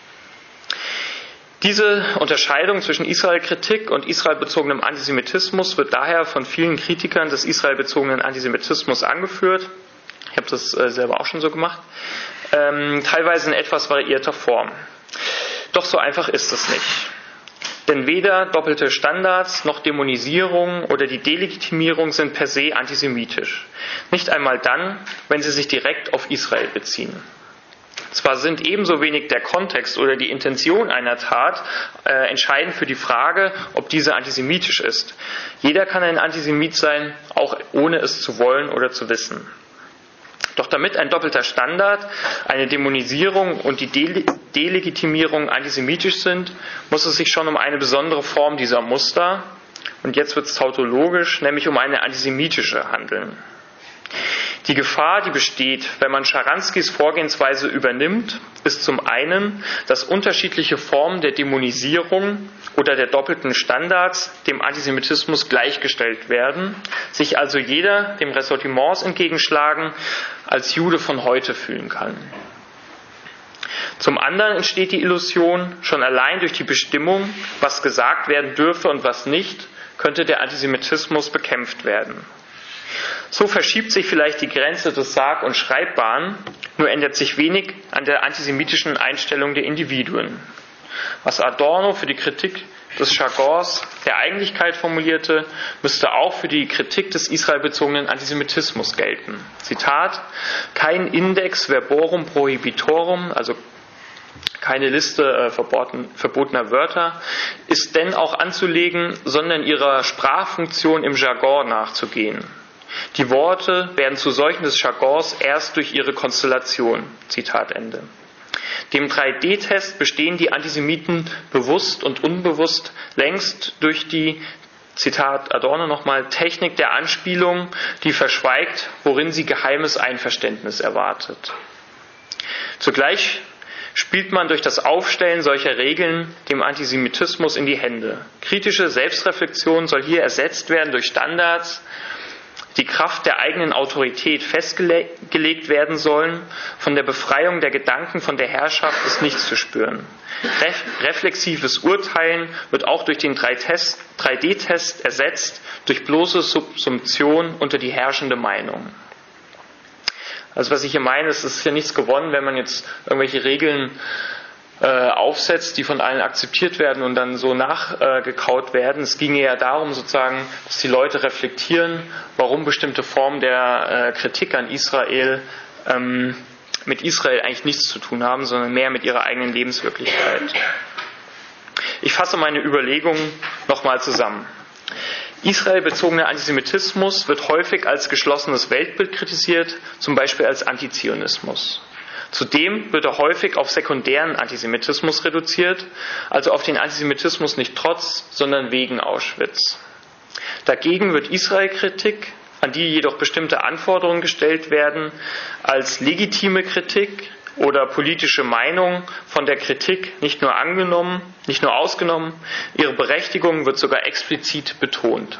Diese Unterscheidung zwischen Israel-Kritik und israelbezogenem Antisemitismus wird daher von vielen Kritikern des israelbezogenen Antisemitismus angeführt. Ich habe das selber auch schon so gemacht. Teilweise in etwas variierter Form. Doch so einfach ist es nicht. Denn weder doppelte Standards noch Dämonisierung oder die Delegitimierung sind per se antisemitisch. Nicht einmal dann, wenn sie sich direkt auf Israel beziehen. Zwar sind ebenso wenig der Kontext oder die Intention einer Tat entscheidend für die Frage, ob diese antisemitisch ist. Jeder kann ein Antisemit sein, auch ohne es zu wollen oder zu wissen. Doch damit ein doppelter Standard, eine Dämonisierung und die Delegitimierung antisemitisch sind, muss es sich schon um eine besondere Form dieser Muster, und jetzt wird es tautologisch, nämlich um eine antisemitische handeln. Die Gefahr, die besteht, wenn man Sharanskys Vorgehensweise übernimmt, ist zum einen, dass unterschiedliche Formen der Dämonisierung oder der doppelten Standards dem Antisemitismus gleichgestellt werden, sich also jeder dem Ressentiments entgegenschlagen als Jude von heute fühlen kann. Zum anderen entsteht die Illusion, schon allein durch die Bestimmung, was gesagt werden dürfe und was nicht, könnte der Antisemitismus bekämpft werden. So verschiebt sich vielleicht die Grenze des Sag- und Schreibbaren, nur ändert sich wenig an der antisemitischen Einstellung der Individuen. Was Adorno für die Kritik des Jargons der Eigentlichkeit formulierte, müsste auch für die Kritik des israelbezogenen Antisemitismus gelten. Zitat: Kein Index verborum prohibitorum, also keine Liste verbotener Wörter, ist denn auch anzulegen, sondern ihrer Sprachfunktion im Jargon nachzugehen. Die Worte werden zu solchen des Jargons erst durch ihre Konstellation. Zitat Ende. Dem 3D-Test bestehen die Antisemiten bewusst und unbewusst längst durch die, Zitat Adorno nochmal, Technik der Anspielung, die verschweigt, worin sie geheimes Einverständnis erwartet. Zugleich spielt man durch das Aufstellen solcher Regeln dem Antisemitismus in die Hände. Kritische Selbstreflexion soll hier ersetzt werden durch Standards, die Kraft der eigenen Autorität festgelegt werden sollen. Von der Befreiung der Gedanken von der Herrschaft ist nichts zu spüren. Reflexives Urteilen wird auch durch den 3D-Test ersetzt, durch bloße Subsumption unter die herrschende Meinung. Also was ich hier meine, es ist hier nichts gewonnen, wenn man jetzt irgendwelche Regeln aufsetzt, die von allen akzeptiert werden und dann so nachgekaut werden. Es ginge ja darum, sozusagen, dass die Leute reflektieren, warum bestimmte Formen der Kritik an Israel mit Israel eigentlich nichts zu tun haben, sondern mehr mit ihrer eigenen Lebenswirklichkeit. Ich fasse meine Überlegungen nochmal zusammen. Israelbezogener Antisemitismus wird häufig als geschlossenes Weltbild kritisiert, zum Beispiel als Antizionismus. Zudem wird er häufig auf sekundären Antisemitismus reduziert, also auf den Antisemitismus nicht trotz, sondern wegen Auschwitz. Dagegen wird Israel-Kritik, an die jedoch bestimmte Anforderungen gestellt werden, als legitime Kritik oder politische Meinung von der Kritik nicht nur ausgenommen, ihre Berechtigung wird sogar explizit betont.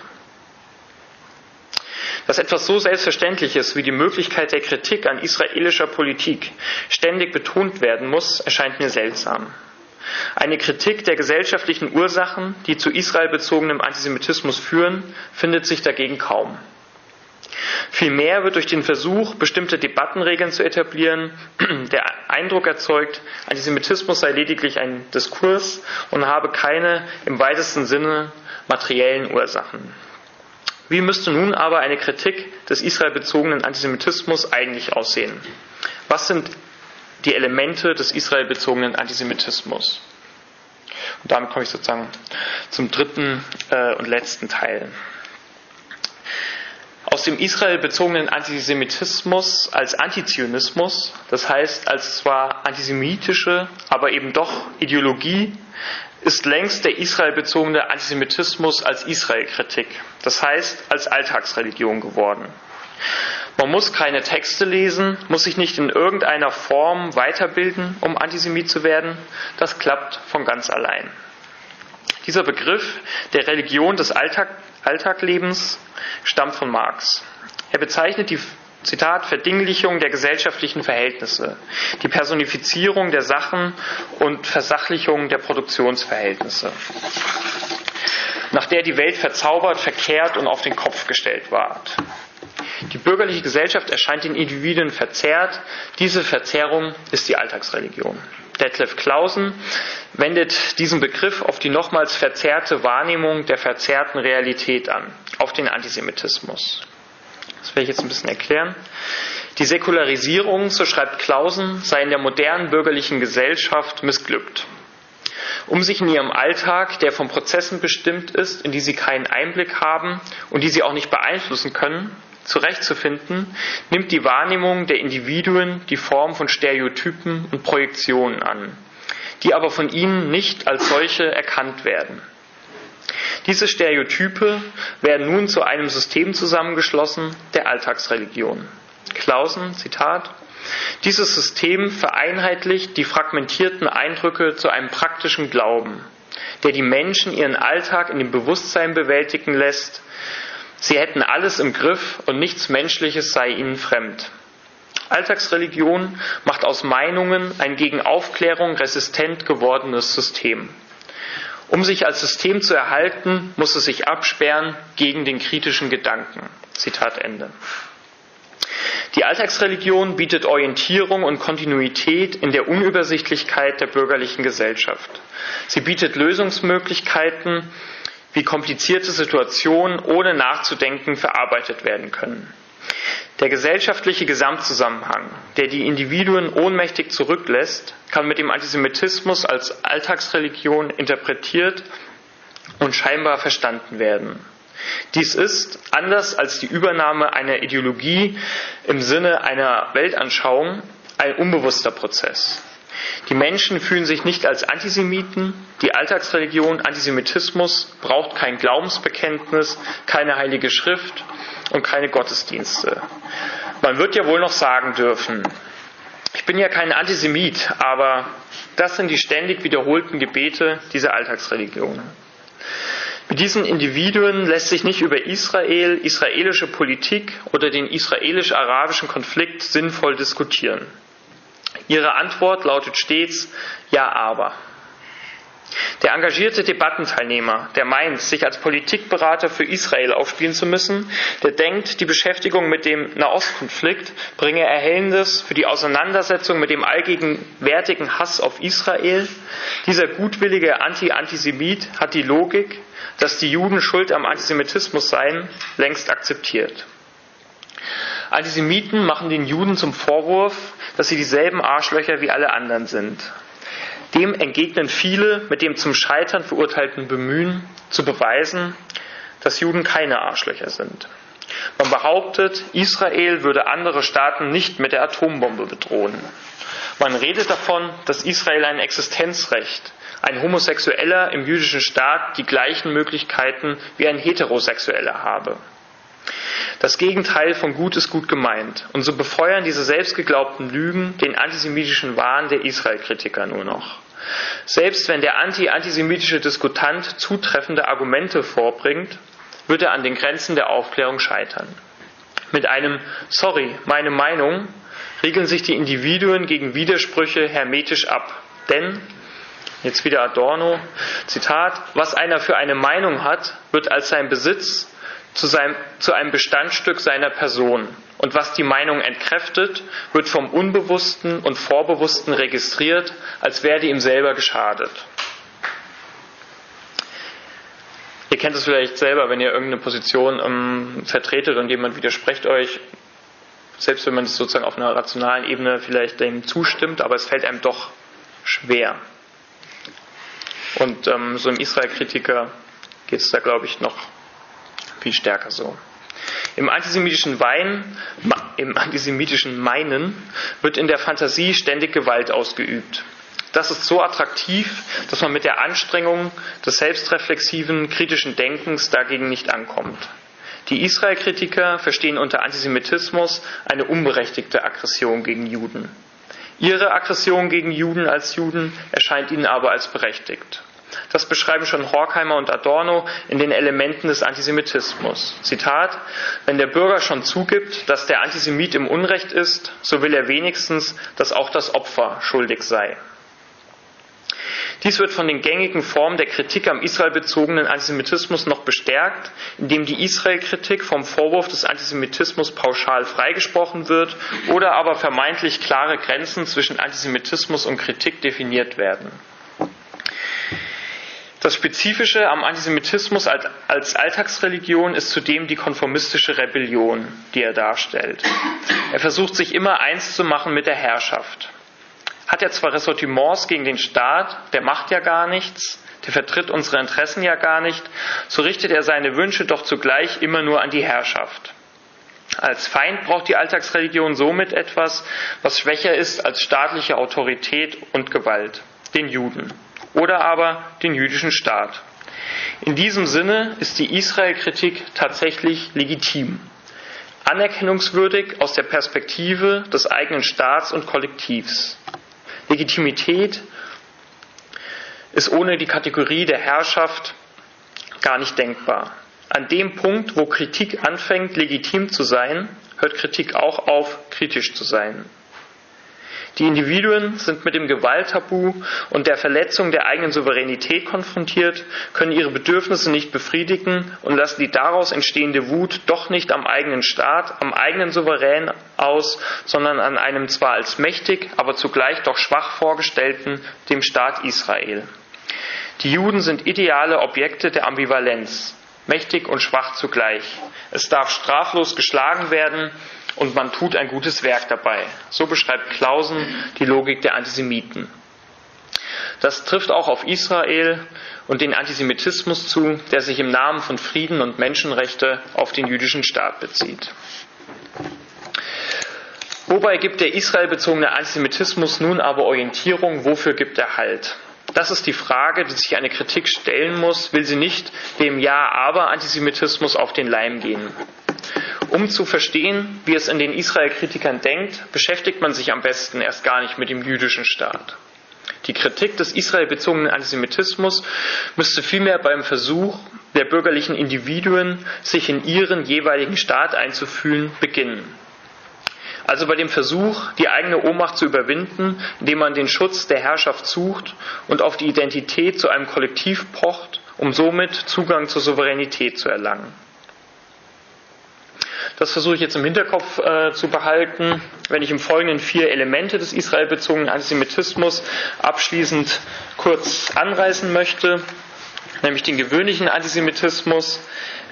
Dass etwas so Selbstverständliches wie die Möglichkeit der Kritik an israelischer Politik ständig betont werden muss, erscheint mir seltsam. Eine Kritik der gesellschaftlichen Ursachen, die zu israelbezogenem Antisemitismus führen, findet sich dagegen kaum. Vielmehr wird durch den Versuch, bestimmte Debattenregeln zu etablieren, der Eindruck erzeugt, Antisemitismus sei lediglich ein Diskurs und habe keine im weitesten Sinne materiellen Ursachen. Wie müsste nun aber eine Kritik des israelbezogenen Antisemitismus eigentlich aussehen? Was sind die Elemente des israelbezogenen Antisemitismus? Und damit komme ich sozusagen zum dritten und letzten Teil. Aus dem israelbezogenen Antisemitismus als Antizionismus, das heißt als zwar antisemitische, aber eben doch Ideologie, ist längst der israelbezogene Antisemitismus als Israelkritik, das heißt als Alltagsreligion geworden. Man muss keine Texte lesen, muss sich nicht in irgendeiner Form weiterbilden, um Antisemit zu werden. Das klappt von ganz allein. Dieser Begriff der Religion des Alltaglebens stammt von Marx. Er bezeichnet die, Zitat, Verdinglichung der gesellschaftlichen Verhältnisse, die Personifizierung der Sachen und Versachlichung der Produktionsverhältnisse, nach der die Welt verzaubert, verkehrt und auf den Kopf gestellt ward. Die bürgerliche Gesellschaft erscheint den Individuen verzerrt. Diese Verzerrung ist die Alltagsreligion. Detlef Clausen wendet diesen Begriff auf die nochmals verzerrte Wahrnehmung der verzerrten Realität an, auf den Antisemitismus. Das werde ich jetzt ein bisschen erklären. Die Säkularisierung, so schreibt Clausen, sei in der modernen bürgerlichen Gesellschaft missglückt. Um sich in ihrem Alltag, der von Prozessen bestimmt ist, in die sie keinen Einblick haben und die sie auch nicht beeinflussen können, zurechtzufinden, nimmt die Wahrnehmung der Individuen die Form von Stereotypen und Projektionen an, die aber von ihnen nicht als solche erkannt werden. Diese Stereotype werden nun zu einem System zusammengeschlossen, der Alltagsreligion. Clausen, Zitat, dieses System vereinheitlicht die fragmentierten Eindrücke zu einem praktischen Glauben, der die Menschen ihren Alltag in dem Bewusstsein bewältigen lässt, sie hätten alles im Griff und nichts Menschliches sei ihnen fremd. Alltagsreligion macht aus Meinungen ein gegen Aufklärung resistent gewordenes System. Um sich als System zu erhalten, muss es sich absperren gegen den kritischen Gedanken. Zitat Ende. Die Alltagsreligion bietet Orientierung und Kontinuität in der Unübersichtlichkeit der bürgerlichen Gesellschaft. Sie bietet Lösungsmöglichkeiten, wie komplizierte Situationen ohne Nachzudenken verarbeitet werden können. Der gesellschaftliche Gesamtzusammenhang, der die Individuen ohnmächtig zurücklässt, kann mit dem Antisemitismus als Alltagsreligion interpretiert und scheinbar verstanden werden. Dies ist, anders als die Übernahme einer Ideologie im Sinne einer Weltanschauung, ein unbewusster Prozess. Die Menschen fühlen sich nicht als Antisemiten. Die Alltagsreligion Antisemitismus braucht kein Glaubensbekenntnis, keine heilige Schrift und keine Gottesdienste. Man wird ja wohl noch sagen dürfen, ich bin ja kein Antisemit, aber das sind die ständig wiederholten Gebete dieser Alltagsreligion. Mit diesen Individuen lässt sich nicht über Israel, israelische Politik oder den israelisch-arabischen Konflikt sinnvoll diskutieren. Ihre Antwort lautet stets Ja, aber. Der engagierte Debattenteilnehmer, der meint, sich als Politikberater für Israel aufspielen zu müssen, der denkt, die Beschäftigung mit dem Nahostkonflikt bringe Erhellendes für die Auseinandersetzung mit dem allgegenwärtigen Hass auf Israel, dieser gutwillige Antisemit hat die Logik, dass die Juden schuld am Antisemitismus seien, längst akzeptiert. Antisemiten machen den Juden zum Vorwurf, dass sie dieselben Arschlöcher wie alle anderen sind. Dem entgegnen viele mit dem zum Scheitern verurteilten Bemühen, zu beweisen, dass Juden keine Arschlöcher sind. Man behauptet, Israel würde andere Staaten nicht mit der Atombombe bedrohen. Man redet davon, dass Israel ein Existenzrecht, ein Homosexueller im jüdischen Staat die gleichen Möglichkeiten wie ein Heterosexueller habe. Das Gegenteil von gut ist gut gemeint. Und so befeuern diese selbstgeglaubten Lügen den antisemitischen Wahn der Israel-Kritiker nur noch. Selbst wenn der antisemitische Diskutant zutreffende Argumente vorbringt, wird er an den Grenzen der Aufklärung scheitern. Mit einem Sorry, meine Meinung riegeln sich die Individuen gegen Widersprüche hermetisch ab. Denn, jetzt wieder Adorno, Zitat, was einer für eine Meinung hat, wird als sein Besitz zu einem Bestandstück seiner Person. Und was die Meinung entkräftet, wird vom Unbewussten und Vorbewussten registriert, als werde ihm selber geschadet. Ihr kennt es vielleicht selber, wenn ihr irgendeine Position vertretet und jemand widerspricht euch, selbst wenn man es sozusagen auf einer rationalen Ebene vielleicht dem zustimmt, aber es fällt einem doch schwer. Und so im Israel-Kritiker geht es da, glaube ich, noch viel stärker so. Im antisemitischen Meinen wird in der Fantasie ständig Gewalt ausgeübt. Das ist so attraktiv, dass man mit der Anstrengung des selbstreflexiven, kritischen Denkens dagegen nicht ankommt. Die Israel-Kritiker verstehen unter Antisemitismus eine unberechtigte Aggression gegen Juden. Ihre Aggression gegen Juden als Juden erscheint ihnen aber als berechtigt. Das beschreiben schon Horkheimer und Adorno in den Elementen des Antisemitismus. Zitat: Wenn der Bürger schon zugibt, dass der Antisemit im Unrecht ist, so will er wenigstens, dass auch das Opfer schuldig sei. Dies wird von den gängigen Formen der Kritik am israelbezogenen Antisemitismus noch bestärkt, indem die Israel-Kritik vom Vorwurf des Antisemitismus pauschal freigesprochen wird oder aber vermeintlich klare Grenzen zwischen Antisemitismus und Kritik definiert werden. Das Spezifische am Antisemitismus als Alltagsreligion ist zudem die konformistische Rebellion, die er darstellt. Er versucht sich immer eins zu machen mit der Herrschaft. Hat er zwar Ressentiments gegen den Staat, der macht ja gar nichts, der vertritt unsere Interessen ja gar nicht, so richtet er seine Wünsche doch zugleich immer nur an die Herrschaft. Als Feind braucht die Alltagsreligion somit etwas, was schwächer ist als staatliche Autorität und Gewalt, den Juden. Oder aber den jüdischen Staat. In diesem Sinne ist die Israel-Kritik tatsächlich legitim, anerkennungswürdig aus der Perspektive des eigenen Staats und Kollektivs. Legitimität ist ohne die Kategorie der Herrschaft gar nicht denkbar. An dem Punkt, wo Kritik anfängt, legitim zu sein, hört Kritik auch auf, kritisch zu sein. Die Individuen sind mit dem Gewalttabu und der Verletzung der eigenen Souveränität konfrontiert, können ihre Bedürfnisse nicht befriedigen und lassen die daraus entstehende Wut doch nicht am eigenen Staat, am eigenen Souverän aus, sondern an einem zwar als mächtig, aber zugleich doch schwach vorgestellten, dem Staat Israel. Die Juden sind ideale Objekte der Ambivalenz, mächtig und schwach zugleich. Es darf straflos geschlagen werden, und man tut ein gutes Werk dabei. So beschreibt Clausen die Logik der Antisemiten. Das trifft auch auf Israel und den Antisemitismus zu, der sich im Namen von Frieden und Menschenrechte auf den jüdischen Staat bezieht. Wobei gibt der israelbezogene Antisemitismus nun aber Orientierung, wofür gibt er Halt? Das ist die Frage, die sich eine Kritik stellen muss, will sie nicht dem Ja-Aber-Antisemitismus auf den Leim gehen. Um zu verstehen, wie es in den Israel-Kritikern denkt, beschäftigt man sich am besten erst gar nicht mit dem jüdischen Staat. Die Kritik des israelbezogenen Antisemitismus müsste vielmehr beim Versuch der bürgerlichen Individuen, sich in ihren jeweiligen Staat einzufühlen, beginnen. Also bei dem Versuch, die eigene Ohnmacht zu überwinden, indem man den Schutz der Herrschaft sucht und auf die Identität zu einem Kollektiv pocht, um somit Zugang zur Souveränität zu erlangen. Das versuche ich jetzt im Hinterkopf zu behalten, wenn ich im Folgenden 4 Elemente des israelbezogenen Antisemitismus abschließend kurz anreißen möchte, nämlich den gewöhnlichen Antisemitismus,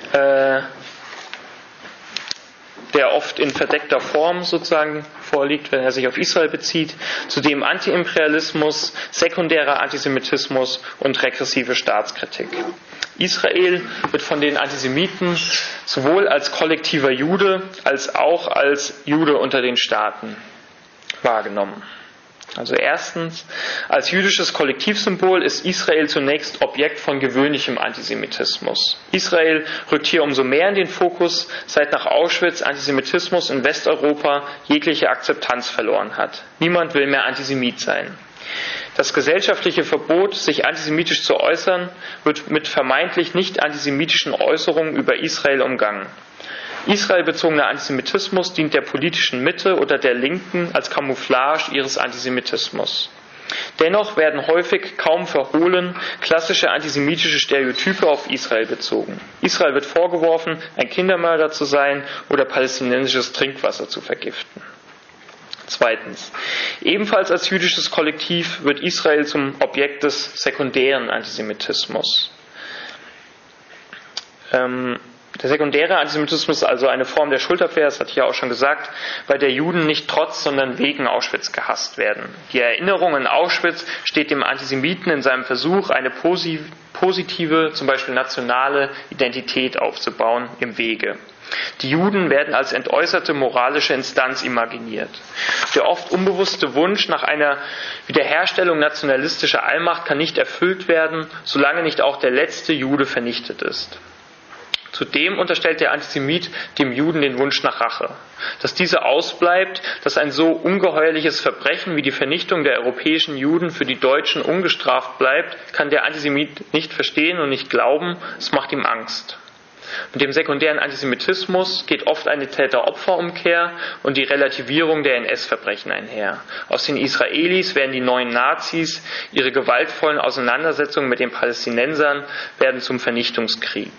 der oft in verdeckter Form sozusagen vorliegt, wenn er sich auf Israel bezieht, zudem Antiimperialismus, sekundärer Antisemitismus und regressive Staatskritik. Israel wird von den Antisemiten sowohl als kollektiver Jude als auch als Jude unter den Staaten wahrgenommen. Also erstens, als jüdisches Kollektivsymbol ist Israel zunächst Objekt von gewöhnlichem Antisemitismus. Israel rückt hier umso mehr in den Fokus, seit nach Auschwitz Antisemitismus in Westeuropa jegliche Akzeptanz verloren hat. Niemand will mehr Antisemit sein. Das gesellschaftliche Verbot, sich antisemitisch zu äußern, wird mit vermeintlich nicht antisemitischen Äußerungen über Israel umgangen. Israelbezogener Antisemitismus dient der politischen Mitte oder der Linken als Camouflage ihres Antisemitismus. Dennoch werden häufig kaum verhohlen klassische antisemitische Stereotype auf Israel bezogen. Israel wird vorgeworfen, ein Kindermörder zu sein oder palästinensisches Trinkwasser zu vergiften. Zweitens. Ebenfalls als jüdisches Kollektiv wird Israel zum Objekt des sekundären Antisemitismus. Der sekundäre Antisemitismus ist also eine Form der Schuldabwehr, das hatte ich ja auch schon gesagt, bei der Juden nicht trotz, sondern wegen Auschwitz gehasst werden. Die Erinnerung an Auschwitz steht dem Antisemiten in seinem Versuch, eine positive, zum Beispiel nationale Identität aufzubauen, im Wege. Die Juden werden als entäußerte moralische Instanz imaginiert. Der oft unbewusste Wunsch nach einer Wiederherstellung nationalistischer Allmacht kann nicht erfüllt werden, solange nicht auch der letzte Jude vernichtet ist. Zudem unterstellt der Antisemit dem Juden den Wunsch nach Rache. Dass diese ausbleibt, dass ein so ungeheuerliches Verbrechen wie die Vernichtung der europäischen Juden für die Deutschen ungestraft bleibt, kann der Antisemit nicht verstehen und nicht glauben, es macht ihm Angst. Mit dem sekundären Antisemitismus geht oft eine Täter-Opfer-Umkehr und die Relativierung der NS-Verbrechen einher. Aus den Israelis werden die neuen Nazis, ihre gewaltvollen Auseinandersetzungen mit den Palästinensern werden zum Vernichtungskrieg.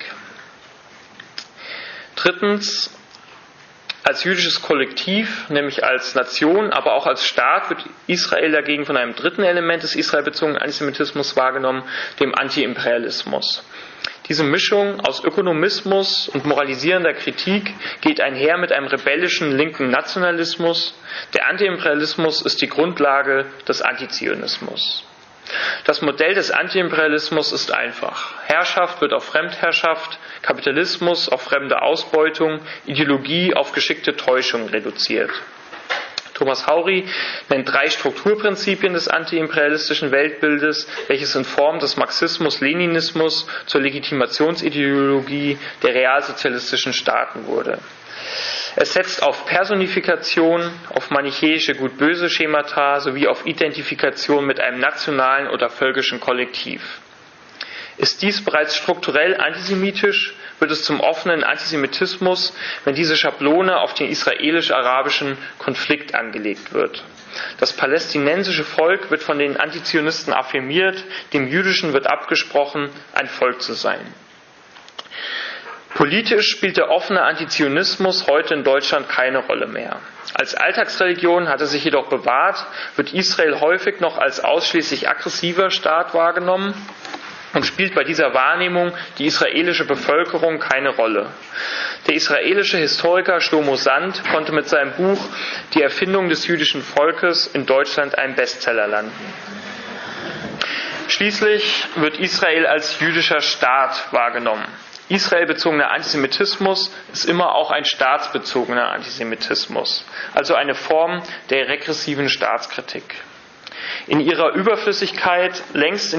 Drittens, als jüdisches Kollektiv, nämlich als Nation, aber auch als Staat, wird Israel dagegen von einem dritten Element des israelbezogenen Antisemitismus wahrgenommen, dem Antiimperialismus. Diese Mischung aus Ökonomismus und moralisierender Kritik geht einher mit einem rebellischen linken Nationalismus. Der Antiimperialismus ist die Grundlage des Antizionismus. Das Modell des Antiimperialismus ist einfach. Herrschaft wird auf Fremdherrschaft, Kapitalismus auf fremde Ausbeutung, Ideologie auf geschickte Täuschung reduziert. Thomas Haury nennt 3 Strukturprinzipien des antiimperialistischen Weltbildes, welches in Form des Marxismus-Leninismus zur Legitimationsideologie der realsozialistischen Staaten wurde. Es setzt auf Personifikation, auf manichäische Gut-Böse-Schemata sowie auf Identifikation mit einem nationalen oder völkischen Kollektiv. Ist dies bereits strukturell antisemitisch, wird es zum offenen Antisemitismus, wenn diese Schablone auf den israelisch-arabischen Konflikt angelegt wird. Das palästinensische Volk wird von den Antizionisten affirmiert, dem Jüdischen wird abgesprochen, ein Volk zu sein. Politisch spielt der offene Antizionismus heute in Deutschland keine Rolle mehr. Als Alltagsreligion hat er sich jedoch bewahrt, wird Israel häufig noch als ausschließlich aggressiver Staat wahrgenommen und spielt bei dieser Wahrnehmung die israelische Bevölkerung keine Rolle. Der israelische Historiker Shlomo Sand konnte mit seinem Buch Die Erfindung des jüdischen Volkes in Deutschland einen Bestseller landen. Schließlich wird Israel als jüdischer Staat wahrgenommen. Israelbezogener Antisemitismus ist immer auch ein staatsbezogener Antisemitismus, also eine Form der regressiven Staatskritik. In ihrer Überflüssigkeit längst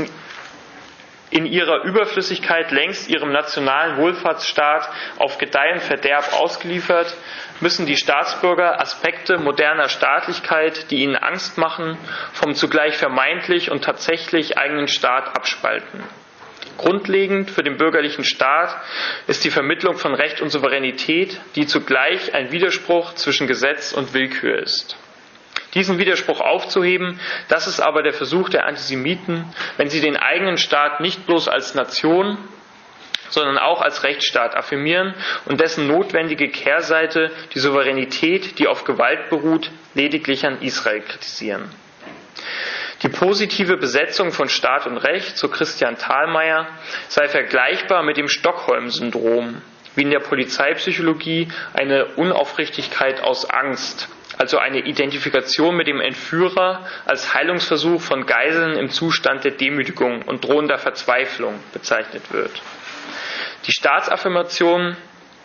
ihrem nationalen Wohlfahrtsstaat auf Gedeih und Verderb ausgeliefert, müssen die Staatsbürger Aspekte moderner Staatlichkeit, die ihnen Angst machen, vom zugleich vermeintlich und tatsächlich eigenen Staat abspalten. Grundlegend für den bürgerlichen Staat ist die Vermittlung von Recht und Souveränität, die zugleich ein Widerspruch zwischen Gesetz und Willkür ist. Diesen Widerspruch aufzuheben, das ist aber der Versuch der Antisemiten, wenn sie den eigenen Staat nicht bloß als Nation, sondern auch als Rechtsstaat affirmieren und dessen notwendige Kehrseite, die Souveränität, die auf Gewalt beruht, lediglich an Israel kritisieren. Die positive Besetzung von Staat und Recht, so Christian Thalmeier, sei vergleichbar mit dem Stockholm-Syndrom, wie in der Polizeipsychologie eine Unaufrichtigkeit aus Angst, also eine Identifikation mit dem Entführer als Heilungsversuch von Geiseln im Zustand der Demütigung und drohender Verzweiflung bezeichnet wird. Die Staatsaffirmation,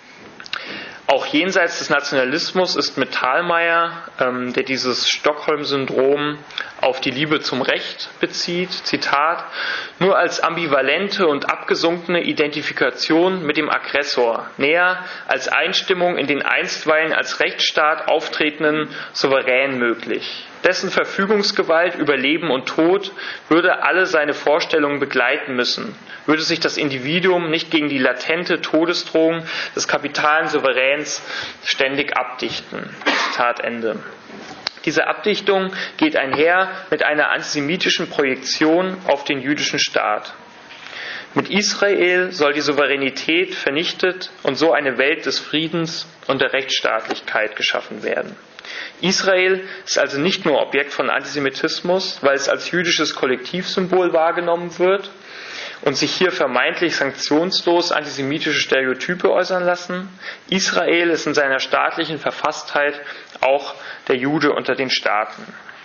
auch jenseits des Nationalismus, ist mit Thalmeier, der dieses Stockholm-Syndrom auf die Liebe zum Recht bezieht, Zitat, nur als ambivalente und abgesunkene Identifikation mit dem Aggressor, näher als Einstimmung in den einstweilen als Rechtsstaat auftretenden Souverän möglich. Dessen Verfügungsgewalt über Leben und Tod würde alle seine Vorstellungen begleiten müssen, würde sich das Individuum nicht gegen die latente Todesdrohung des kapitalen Souveräns ständig abdichten. Zitat Ende. Diese Abdichtung geht einher mit einer antisemitischen Projektion auf den jüdischen Staat. Mit Israel soll die Souveränität vernichtet und so eine Welt des Friedens und der Rechtsstaatlichkeit geschaffen werden. Israel ist also nicht nur Objekt von Antisemitismus, weil es als jüdisches Kollektivsymbol wahrgenommen wird und sich hier vermeintlich sanktionslos antisemitische Stereotype äußern lassen. Israel ist in seiner staatlichen Verfasstheit auch der Jude unter den Staaten.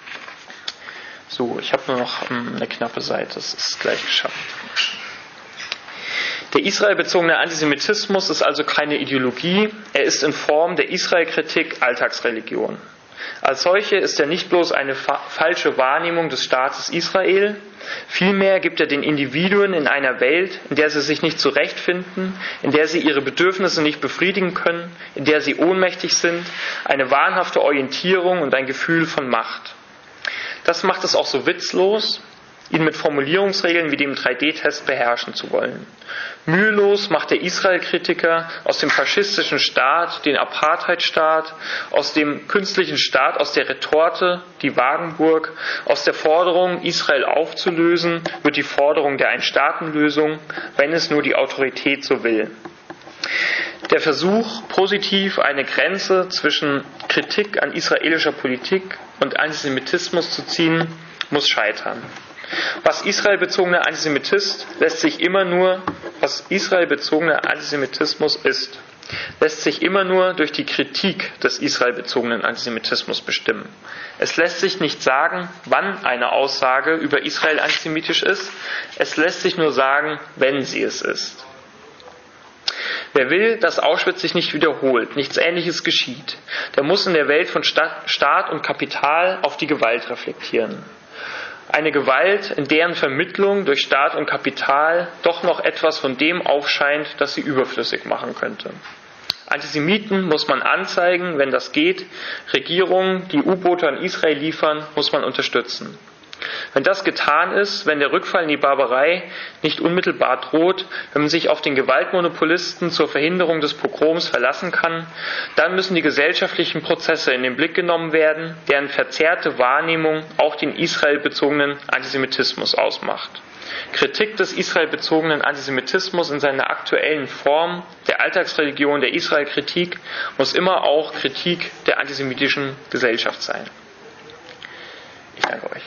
So, ich habe nur noch eine knappe Seite, das ist gleich geschafft. Der israelbezogene Antisemitismus ist also keine Ideologie, er ist in Form der Israel-Kritik Alltagsreligion. Als solche ist er nicht bloß eine falsche Wahrnehmung des Staates Israel, vielmehr gibt er den Individuen in einer Welt, in der sie sich nicht zurechtfinden, in der sie ihre Bedürfnisse nicht befriedigen können, in der sie ohnmächtig sind, eine wahnhafte Orientierung und ein Gefühl von Macht. Das macht es auch so witzlos, ihn mit Formulierungsregeln wie dem 3D-Test beherrschen zu wollen. Mühelos macht der Israel-Kritiker aus dem faschistischen Staat den Apartheidstaat, aus dem künstlichen Staat, aus der Retorte die Wagenburg, aus der Forderung, Israel aufzulösen, wird die Forderung der Ein-Staaten-Lösung, wenn es nur die Autorität so will. Der Versuch, positiv eine Grenze zwischen Kritik an israelischer Politik und Antisemitismus zu ziehen, muss scheitern. Was israelbezogener Antisemitismus ist, lässt sich immer nur durch die Kritik des israelbezogenen Antisemitismus bestimmen. Es lässt sich nicht sagen, wann eine Aussage über Israel antisemitisch ist, es lässt sich nur sagen, wenn sie es ist. Wer will, dass Auschwitz sich nicht wiederholt, nichts Ähnliches geschieht, der muss in der Welt von Staat und Kapital auf die Gewalt reflektieren. Eine Gewalt, in deren Vermittlung durch Staat und Kapital doch noch etwas von dem aufscheint, das sie überflüssig machen könnte. Antisemiten muss man anzeigen, wenn das geht. Regierungen, die U-Boote an Israel liefern, muss man unterstützen. Wenn das getan ist, wenn der Rückfall in die Barbarei nicht unmittelbar droht, wenn man sich auf den Gewaltmonopolisten zur Verhinderung des Pogroms verlassen kann, dann müssen die gesellschaftlichen Prozesse in den Blick genommen werden, deren verzerrte Wahrnehmung auch den israelbezogenen Antisemitismus ausmacht. Kritik des israelbezogenen Antisemitismus in seiner aktuellen Form, der Alltagsreligion der Israel-Kritik, muss immer auch Kritik der antisemitischen Gesellschaft sein. Ich danke euch.